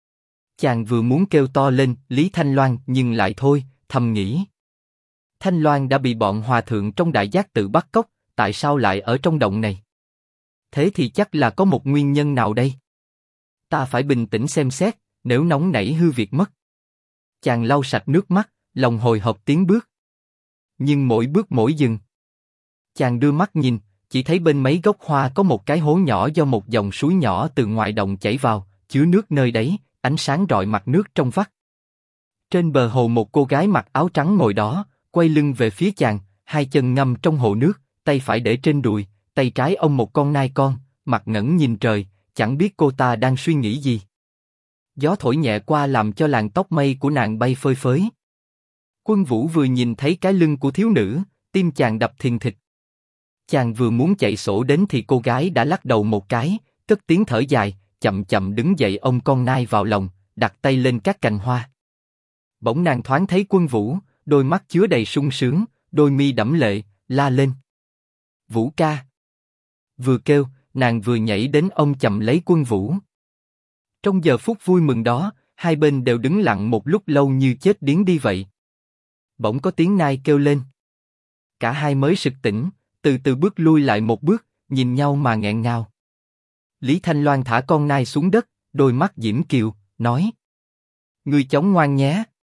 Chàng vừa muốn kêu to lên, Lý Thanh Loan, nhưng lại thôi, thầm nghĩ. Thanh Loan đã bị bọn hòa thượng trong Đại Giác Tự bắt cóc, tại sao lại ở trong động này? Thế thì chắc là có một nguyên nhân nào đây? Ta phải bình tĩnh xem xét, nếu nóng nảy hư việc mất. Chàng lau sạch nước mắt, lòng hồi hộp tiến bước. Nhưng mỗi bước mỗi dừng. Chàng đưa mắt nhìn, chỉ thấy bên mấy gốc hoa có một cái hố nhỏ do một dòng suối nhỏ từ ngoài động chảy vào, chứa nước nơi đấy, ánh sáng rọi mặt nước trong vắt. Trên bờ hồ một cô gái mặc áo trắng ngồi đó, quay lưng về phía chàng, hai chân ngâm trong hồ nước, tay phải để trên đùi, tay trái ôm một con nai con, mặt ngẩng nhìn trời, chẳng biết cô ta đang suy nghĩ gì. Gió thổi nhẹ qua làm cho làn tóc mây của nàng bay phơi phới. Quân Vũ vừa nhìn thấy cái lưng của thiếu nữ, tim chàng đập thình thịch. Chàng vừa muốn chạy sổ đến thì cô gái đã lắc đầu một cái, cất tiếng thở dài, chậm chậm đứng dậy ôm con nai vào lòng, đặt tay lên các cành hoa. Bỗng nàng thoáng thấy Quân Vũ, đôi mắt chứa đầy sung sướng, đôi mi đẫm lệ, la lên. Vũ ca! Vừa kêu, nàng vừa nhảy đến ôm chầm lấy Quân Vũ. Trong giờ phút vui mừng đó, hai bên đều đứng lặng một lúc lâu như chết điếng đi vậy. Bỗng có tiếng nai kêu lên. Cả hai mới sực tỉnh, từ từ bước lui lại một bước, nhìn nhau mà nghẹn ngào. Lý Thanh Loan thả con nai xuống đất, đôi mắt diễm kiều, nói: Ngươi chống ngoan nhé.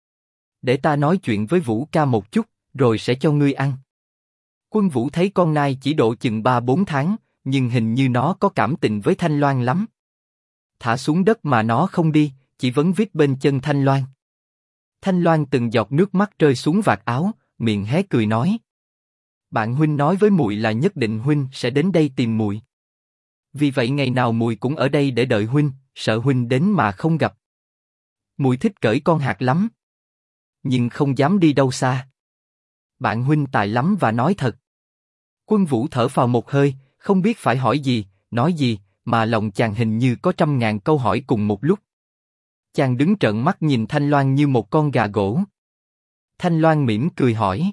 Để ta nói chuyện với Vũ ca một chút, rồi sẽ cho ngươi ăn. Quân Vũ thấy con nai chỉ độ chừng 3-4 tháng, nhưng hình như nó có cảm tình với Thanh Loan lắm. Thả xuống đất mà nó không đi, chỉ vấn vít bên chân Thanh Loan. Thanh Loan từng giọt nước mắt rơi xuống vạt áo, miệng hé cười nói: Bạn huynh nói với muội là nhất định huynh sẽ đến đây tìm muội. Vì vậy ngày nào muội cũng ở đây để đợi huynh, sợ huynh đến mà không gặp. Muội thích cởi con hạc lắm, nhưng không dám đi đâu xa. Bạn huynh tài lắm và nói thật. Quân Vũ thở phào một hơi, không biết phải hỏi gì, nói gì, mà lòng chàng hình như có 100.000 câu hỏi cùng một lúc. Chàng đứng trợn mắt nhìn Thanh Loan như một con gà gỗ. Thanh Loan mỉm cười hỏi: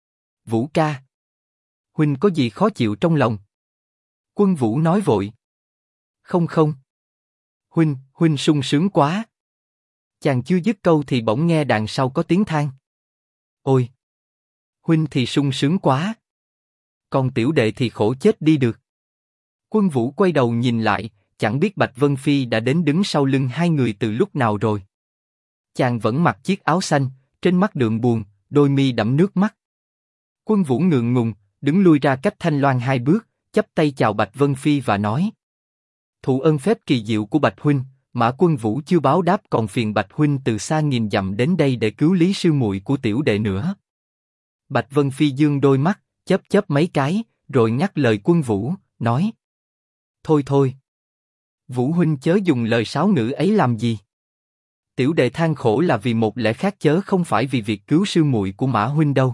Vũ ca, huynh có gì khó chịu trong lòng? Quân Vũ nói vội: Không không. Huynh sung sướng quá. Chàng chưa dứt câu thì bỗng nghe đằng sau có tiếng than: Ôi! Huynh thì sung sướng quá. Còn tiểu đệ thì khổ chết đi được. Quân Vũ quay đầu nhìn lại, chẳng biết Bạch Vân Phi đã đến đứng sau lưng hai người từ lúc nào rồi. Chàng vẫn mặc chiếc áo xanh, trên mắt đượm buồn, đôi mi đẫm nước mắt. Quân Vũ ngượng ngùng, đứng lui ra cách Thanh Loan 2 bước, chắp tay chào Bạch Vân Phi và nói: Thụ ơn phép kỳ diệu của Bạch huynh, Mã Quân Vũ chưa báo đáp, còn phiền Bạch huynh từ xa nghìn dặm đến đây để cứu Lý sư muội của tiểu đệ nữa. Bạch Vân Phi dương đôi mắt, chớp chớp mấy cái, rồi ngắt lời Quân Vũ, nói: Thôi thôi, Vũ huynh chớ dùng lời sáo ngữ ấy làm gì. Tiểu đệ than khổ là vì một lẽ khác chớ không phải vì việc cứu sư muội của Mã huynh đâu.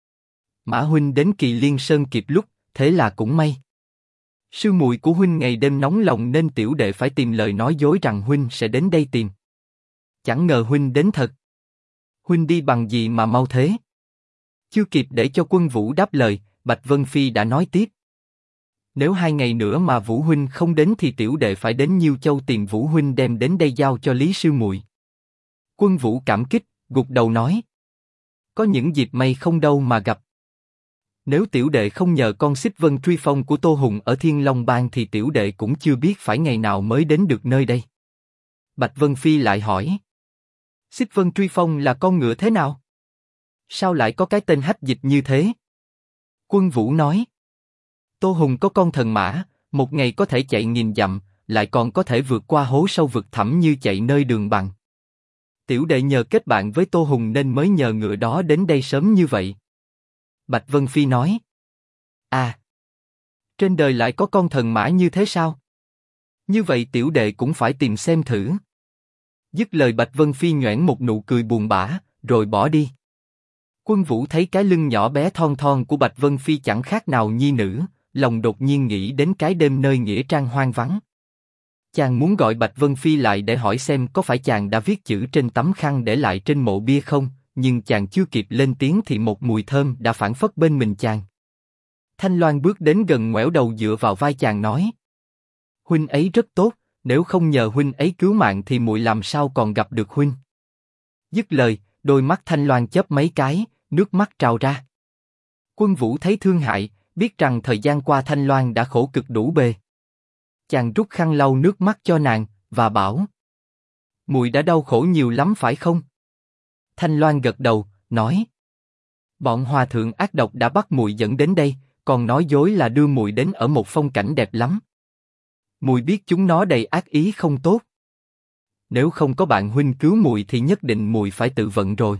Mã huynh đến Kỳ Liên Sơn kịp lúc, thế là cũng may. Sư muội của huynh ngày đêm nóng lòng nên tiểu đệ phải tìm lời nói dối rằng huynh sẽ đến đây tìm. Chẳng ngờ huynh đến thật. Huynh đi bằng gì mà mau thế? Chưa kịp để cho Quân Vũ đáp lời, Bạch Vân Phi đã nói tiếp: Nếu 2 ngày nữa mà Vũ huynh không đến thì tiểu đệ phải đến Nhiêu Châu tìm Vũ huynh đem đến đây giao cho Lý sư muội. Quân Vũ cảm kích, gục đầu nói: Có những dịp may không đâu mà gặp. Nếu tiểu đệ không nhờ con Xích Vân Truy Phong của Tô Hùng ở Thiên Long Bang thì tiểu đệ cũng chưa biết phải ngày nào mới đến được nơi đây. Bạch Vân Phi lại hỏi: Xích Vân Truy Phong là con ngựa thế nào? Sao lại có cái tên hách dịch như thế? Quân Vũ nói: Tô Hùng có con thần mã, một ngày có thể chạy 1000 dặm, lại còn có thể vượt qua hố sâu vực thẳm như chạy nơi đường bằng. Tiểu đệ nhờ kết bạn với Tô Hùng nên mới nhờ ngựa đó đến đây sớm như vậy. Bạch Vân Phi nói: À, trên đời lại có con thần mã như thế sao? Như vậy tiểu đệ cũng phải tìm xem thử. Dứt lời Bạch Vân Phi nhoẻn một nụ cười buồn bã, rồi bỏ đi. Quân Vũ thấy cái lưng nhỏ bé thon thon của Bạch Vân Phi chẳng khác nào nhi nữ, lòng đột nhiên nghĩ đến cái đêm nơi nghĩa trang hoang vắng. Chàng muốn gọi Bạch Vân Phi lại để hỏi xem có phải chàng đã viết chữ trên tấm khăn để lại trên mộ bia không, nhưng chàng chưa kịp lên tiếng thì một mùi thơm đã phảng phất bên mình chàng. Thanh Loan bước đến gần ngoẻo đầu dựa vào vai chàng nói: Huynh ấy rất tốt, nếu không nhờ huynh ấy cứu mạng thì muội làm sao còn gặp được huynh. Dứt lời, đôi mắt Thanh Loan chớp mấy cái, nước mắt trào ra. Quân Vũ thấy thương hại, biết rằng thời gian qua Thanh Loan đã khổ cực đủ bề. Chàng rút khăn lau nước mắt cho nàng và bảo: Muội đã đau khổ nhiều lắm phải không? Thanh Loan gật đầu, nói: Bọn hòa thượng ác độc đã bắt muội dẫn đến đây, còn nói dối là đưa muội đến ở một phong cảnh đẹp lắm. Muội biết chúng nó đầy ác ý không tốt. Nếu không có bạn huynh cứu muội thì nhất định muội phải tự vận rồi.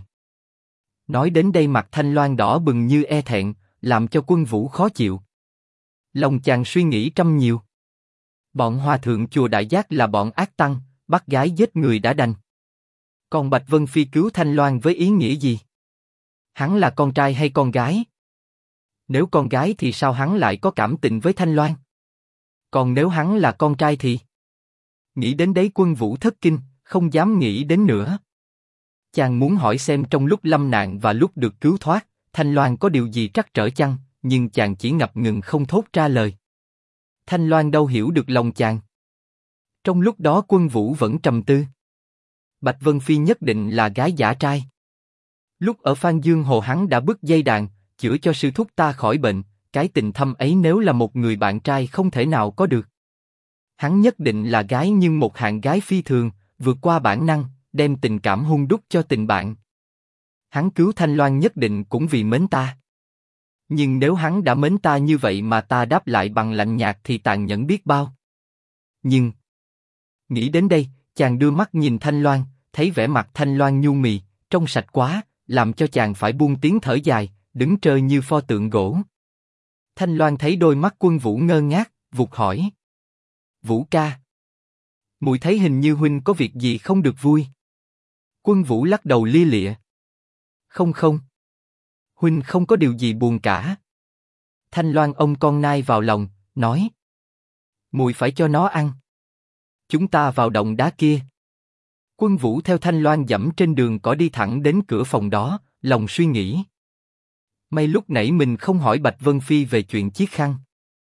Nói đến đây mặt Thanh Loan đỏ bừng như e thẹn, làm cho Quân Vũ khó chịu. Lòng chàng suy nghĩ trăm nhiều. Bọn hòa thượng chùa Đại Giác là bọn ác tăng, bắt gái giết người đã đành. Còn Bạch Vân Phi cứu Thanh Loan với ý nghĩa gì? Hắn là con trai hay con gái? Nếu con gái thì sao hắn lại có cảm tình với Thanh Loan? Còn nếu hắn là con trai thì... Nghĩ đến đấy Quân Vũ thất kinh, không dám nghĩ đến nữa. Chàng muốn hỏi xem trong lúc lâm nạn và lúc được cứu thoát, Thanh Loan có điều gì trắc trở chăng, nhưng chàng chỉ ngập ngừng không thốt ra lời. Thanh Loan đâu hiểu được lòng chàng. Trong lúc đó Quân Vũ vẫn trầm tư. Bạch Vân Phi nhất định là gái giả trai. Lúc ở Phan Dương Hồ hắn đã bứt dây đàn, chữa cho sư thúc ta khỏi bệnh, cái tình thâm ấy nếu là một người bạn trai không thể nào có được. Hắn nhất định là gái nhưng một hạng gái phi thường, vượt qua bản năng, đem tình cảm hun đúc cho tình bạn. Hắn cứu Thanh Loan nhất định cũng vì mến ta. Nhưng nếu hắn đã mến ta như vậy mà ta đáp lại bằng lạnh nhạt thì tàn nhẫn biết bao. Nhưng... Nghĩ đến đây, chàng đưa mắt nhìn Thanh Loan, thấy vẻ mặt Thanh Loan nhu mì, trong sạch quá, làm cho chàng phải buông tiếng thở dài, đứng trơ như pho tượng gỗ. Thanh Loan thấy đôi mắt Quân Vũ ngơ ngác, vụt hỏi: Vũ ca, muội thấy hình như huynh có việc gì không được vui. Quân Vũ lắc đầu lia lịa: Không không, huynh không có điều gì buồn cả. Thanh Loan ôm con nai vào lòng, nói: Muội phải cho nó ăn. Chúng ta vào động đá kia. Quân Vũ theo Thanh Loan dẫm trên đường cỏ đi thẳng đến cửa phòng đó, lòng suy nghĩ. May lúc nãy mình không hỏi Bạch Vân Phi về chuyện chiếc khăn.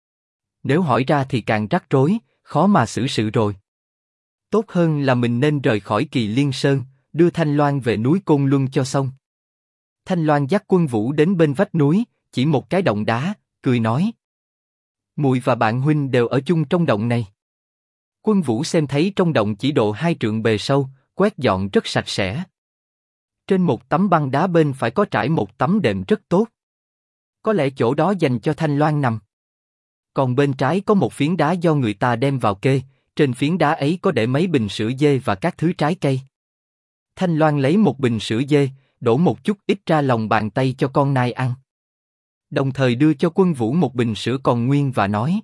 Nếu hỏi ra thì càng rắc rối, khó mà xử sự rồi. Tốt hơn là mình nên rời khỏi Kỳ Liên Sơn, đưa Thanh Loan về núi Côn Luân cho xong. Thanh Loan dắt Quân Vũ đến bên vách núi, chỉ một cái động đá, cười nói: Muội và bạn huynh đều ở chung trong động này. Quân Vũ xem thấy trong động chỉ độ 2 trượng bề sâu, quét dọn rất sạch sẽ. Trên một tấm băng đá bên phải có trải một tấm đệm rất tốt. Có lẽ chỗ đó dành cho Thanh Loan nằm. Còn bên trái có một phiến đá do người ta đem vào kê, trên phiến đá ấy có để mấy bình sữa dê và các thứ trái cây. Thanh Loan lấy một bình sữa dê, đổ một chút ít ra lòng bàn tay cho con nai ăn. Đồng thời đưa cho Quân Vũ một bình sữa còn nguyên và nói: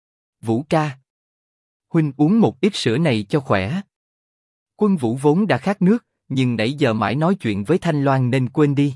Vũ ca, huynh uống một ít sữa này cho khỏe. Quân Vũ vốn đã khát nước, nhưng nãy giờ mãi nói chuyện với Thanh Loan nên quên đi.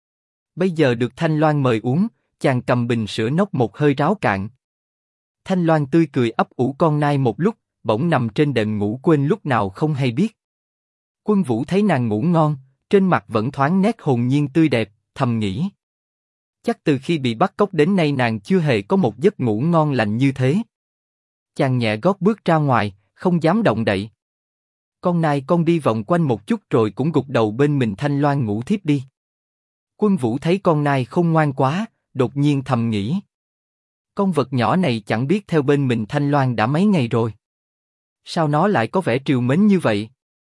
Bây giờ được Thanh Loan mời uống, chàng cầm bình sữa nốc một hơi ráo cạn. Thanh Loan tươi cười ấp ủ con nai một lúc, bỗng nằm trên đệm ngủ quên lúc nào không hay biết. Quân Vũ thấy nàng ngủ ngon, trên mặt vẫn thoáng nét hồn nhiên tươi đẹp, thầm nghĩ: chắc từ khi bị bắt cóc đến nay nàng chưa hề có một giấc ngủ ngon lành như thế. Chàng nhẹ gót bước ra ngoài, không dám động đậy. Con nai con đi vòng quanh một chút rồi cũng gục đầu bên mình Thanh Loan ngủ thiếp đi. Quân Vũ thấy con nai không ngoan quá, đột nhiên thầm nghĩ: con vật nhỏ này chẳng biết theo bên mình Thanh Loan đã mấy ngày rồi. Sao nó lại có vẻ trìu mến như vậy?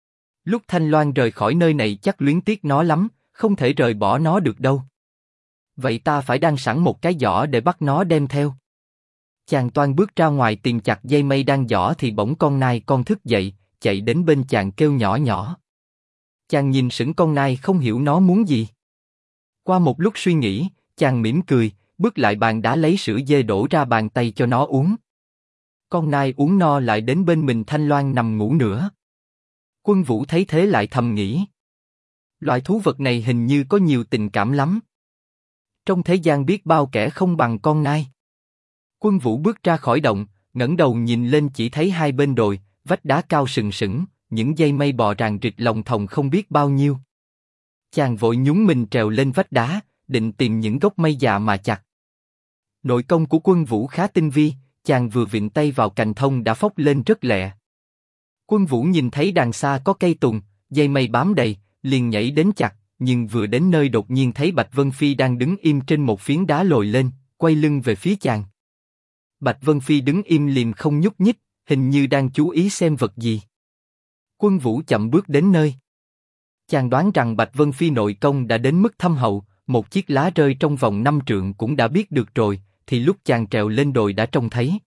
Lúc Thanh Loan rời khỏi nơi này chắc luyến tiếc nó lắm, không thể rời bỏ nó được đâu. Vậy ta phải đan sẵn một cái giỏ để bắt nó đem theo. Chàng toan bước ra ngoài tìm chặt dây mây đan giỏ thì bỗng con nai con thức dậy, chạy đến bên chàng kêu nhỏ nhỏ. Chàng nhìn sững con nai không hiểu nó muốn gì. Qua một lúc suy nghĩ, chàng mỉm cười, bước lại bàn đá lấy sữa dê đổ ra bàn tay cho nó uống. Con nai uống no lại đến bên mình Thanh Loan nằm ngủ nữa. Quân Vũ thấy thế lại thầm nghĩ: loại thú vật này hình như có nhiều tình cảm lắm. Trong thế gian biết bao kẻ không bằng con nai. Quân Vũ bước ra khỏi động, ngẩng đầu nhìn lên chỉ thấy hai bên đồi, vách đá cao sừng sững, những dây mây bò ràng rịch lồng thòng không biết bao nhiêu. Chàng vội nhún mình trèo lên vách đá, định tìm những gốc mây già mà chặt. Nội công của Quân Vũ khá tinh vi, chàng vừa vịn tay vào cành thông đã phốc lên rất lẹ. Quân Vũ nhìn thấy đằng xa có cây tùng, dây mây bám đầy, liền nhảy đến chặt, nhưng vừa đến nơi đột nhiên thấy Bạch Vân Phi đang đứng im trên một phiến đá lồi lên, quay lưng về phía chàng. Bạch Vân Phi đứng im lìm không nhúc nhích, hình như đang chú ý xem vật gì. Quân Vũ chậm bước đến nơi. Chàng đoán rằng Bạch Vân Phi nội công đã đến mức thâm hậu, một chiếc lá rơi trong vòng 5 trượng cũng đã biết được rồi, thì lúc chàng trèo lên đồi đã trông thấy.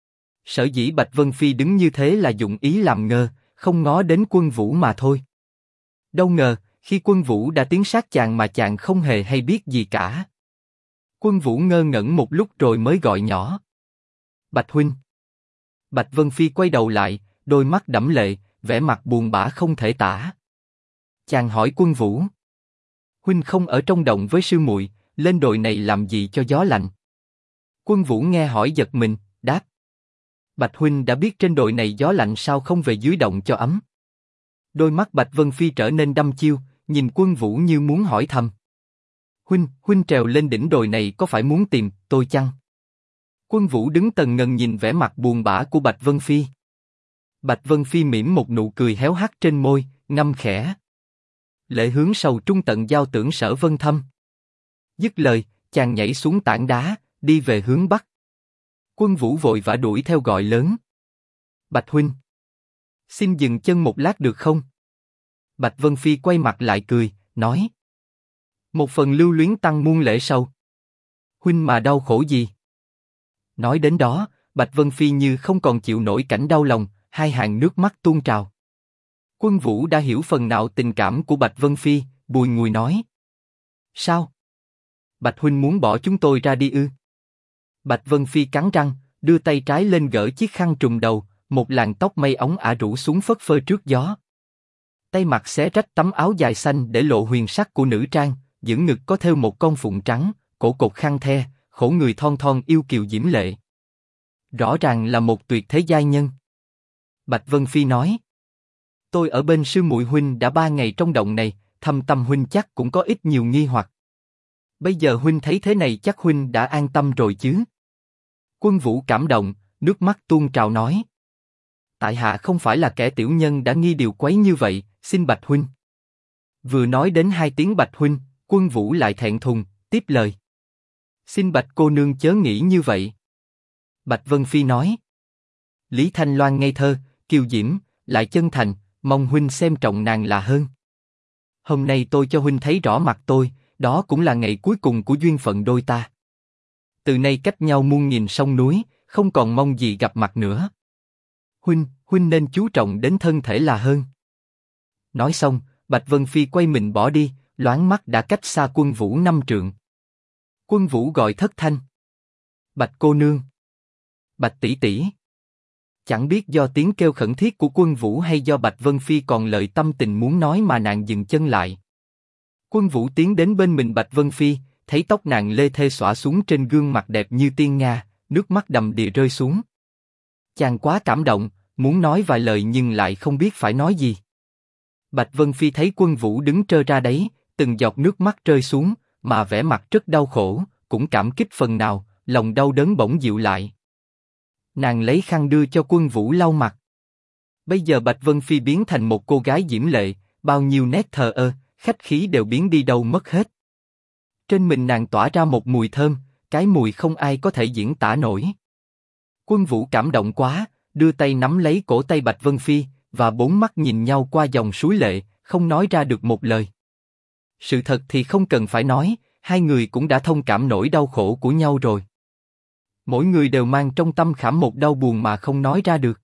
Sở dĩ Bạch Vân Phi đứng như thế là dụng ý làm ngơ, không ngó đến Quân Vũ mà thôi. Đâu ngờ, khi Quân Vũ đã tiến sát chàng mà chàng không hề hay biết gì cả. Quân Vũ ngơ ngẩn một lúc rồi mới gọi nhỏ: Bạch huynh. Bạch Vân Phi quay đầu lại, đôi mắt đẫm lệ, vẻ mặt buồn bã không thể tả. Chàng hỏi Quân Vũ: huynh không ở trong động với sư muội, lên đồi này làm gì cho gió lạnh? Quân Vũ nghe hỏi giật mình, đáp: Bạch huynh đã biết trên đồi này gió lạnh sao không về dưới động cho ấm? Đôi mắt Bạch Vân Phi trở nên đăm chiêu, nhìn Quân Vũ như muốn hỏi thầm: huynh trèo lên đỉnh đồi này có phải muốn tìm tôi chăng? Quân Vũ đứng tần ngần nhìn vẻ mặt buồn bã của Bạch Vân Phi. Bạch Vân Phi mỉm một nụ cười héo hắt trên môi, ngâm khẽ: lệ hướng sầu trung tận giao tưởng Sở Vân Thâm. Dứt lời, chàng nhảy xuống tảng đá, đi về hướng bắc. Quân Vũ vội vã đuổi theo gọi lớn: Bạch huynh, xin dừng chân một lát được không? Bạch Vân Phi quay mặt lại cười, nói: một phần lưu luyến tăng muôn lễ sầu. Huynh mà đau khổ gì? Nói đến đó, Bạch Vân Phi như không còn chịu nổi cảnh đau lòng, hai hàng nước mắt tuôn trào. Quân Vũ đã hiểu phần nào tình cảm của Bạch Vân Phi, bùi ngùi nói: sao? Bạch huynh muốn bỏ chúng tôi ra đi ư? Bạch Vân Phi cắn răng, đưa tay trái lên gỡ chiếc khăn trùm đầu, một làn tóc mây óng ả rủ xuống phất phơ trước gió. Tay mặt xé rách tấm áo dài xanh để lộ huyền sắc của nữ trang, giữa ngực có thêu một con phụng trắng, cổ cột khăn the, khổ người thon thon yêu kiều diễm lệ. Rõ ràng là một tuyệt thế giai nhân. Bạch Vân Phi nói: tôi ở bên sư muội huynh đã 3 ngày trong động này, thâm tâm huynh chắc cũng có ít nhiều nghi hoặc. Bây giờ huynh thấy thế này chắc huynh đã an tâm rồi chứ? Quân Vũ cảm động, nước mắt tuôn trào nói: tại hạ không phải là kẻ tiểu nhân đã nghi điều quấy như vậy, xin Bạch huynh. Vừa nói đến 2 tiếng Bạch huynh, Quân Vũ lại thẹn thùng, tiếp lời: xin Bạch cô nương chớ nghĩ như vậy. Bạch Vân Phi nói: Lý Thanh Loan ngây thơ, kiều diễm, lại chân thành, mong huynh xem trọng nàng là hơn. Hôm nay tôi cho huynh thấy rõ mặt tôi, đó cũng là ngày cuối cùng của duyên phận đôi ta. Từ nay cách nhau muôn nghìn sông núi, không còn mong gì gặp mặt nữa. Huynh nên chú trọng đến thân thể là hơn. Nói xong, Bạch Vân Phi quay mình bỏ đi, loáng mắt đã cách xa Quân Vũ 5 trượng. Quân Vũ gọi thất thanh. Bạch cô nương. Bạch tỷ tỷ. Chẳng biết do tiếng kêu khẩn thiết của Quân Vũ hay do Bạch Vân Phi còn lợi tâm tình muốn nói mà nàng dừng chân lại. Quân Vũ tiến đến bên mình Bạch Vân Phi, thấy tóc nàng lê thê xõa xuống trên gương mặt đẹp như tiên nga, nước mắt đầm đìa rơi xuống. Chàng quá cảm động, muốn nói vài lời nhưng lại không biết phải nói gì. Bạch Vân Phi thấy Quân Vũ đứng trơ ra đấy, từng giọt nước mắt rơi xuống, mà vẻ mặt rất đau khổ, cũng cảm kích phần nào, lòng đau đớn bỗng dịu lại. Nàng lấy khăn đưa cho Quân Vũ lau mặt. Bây giờ Bạch Vân Phi biến thành một cô gái diễm lệ, bao nhiêu nét thờ ơ, khách khí đều biến đi đâu mất hết. Trên mình nàng tỏa ra một mùi thơm, cái mùi không ai có thể diễn tả nổi. Quân Vũ cảm động quá, đưa tay nắm lấy cổ tay Bạch Vân Phi, và bốn mắt nhìn nhau qua dòng suối lệ, không nói ra được một lời. Sự thật thì không cần phải nói, hai người cũng đã thông cảm nỗi đau khổ của nhau rồi. Mỗi người đều mang trong tâm khảm một đau buồn mà không nói ra được.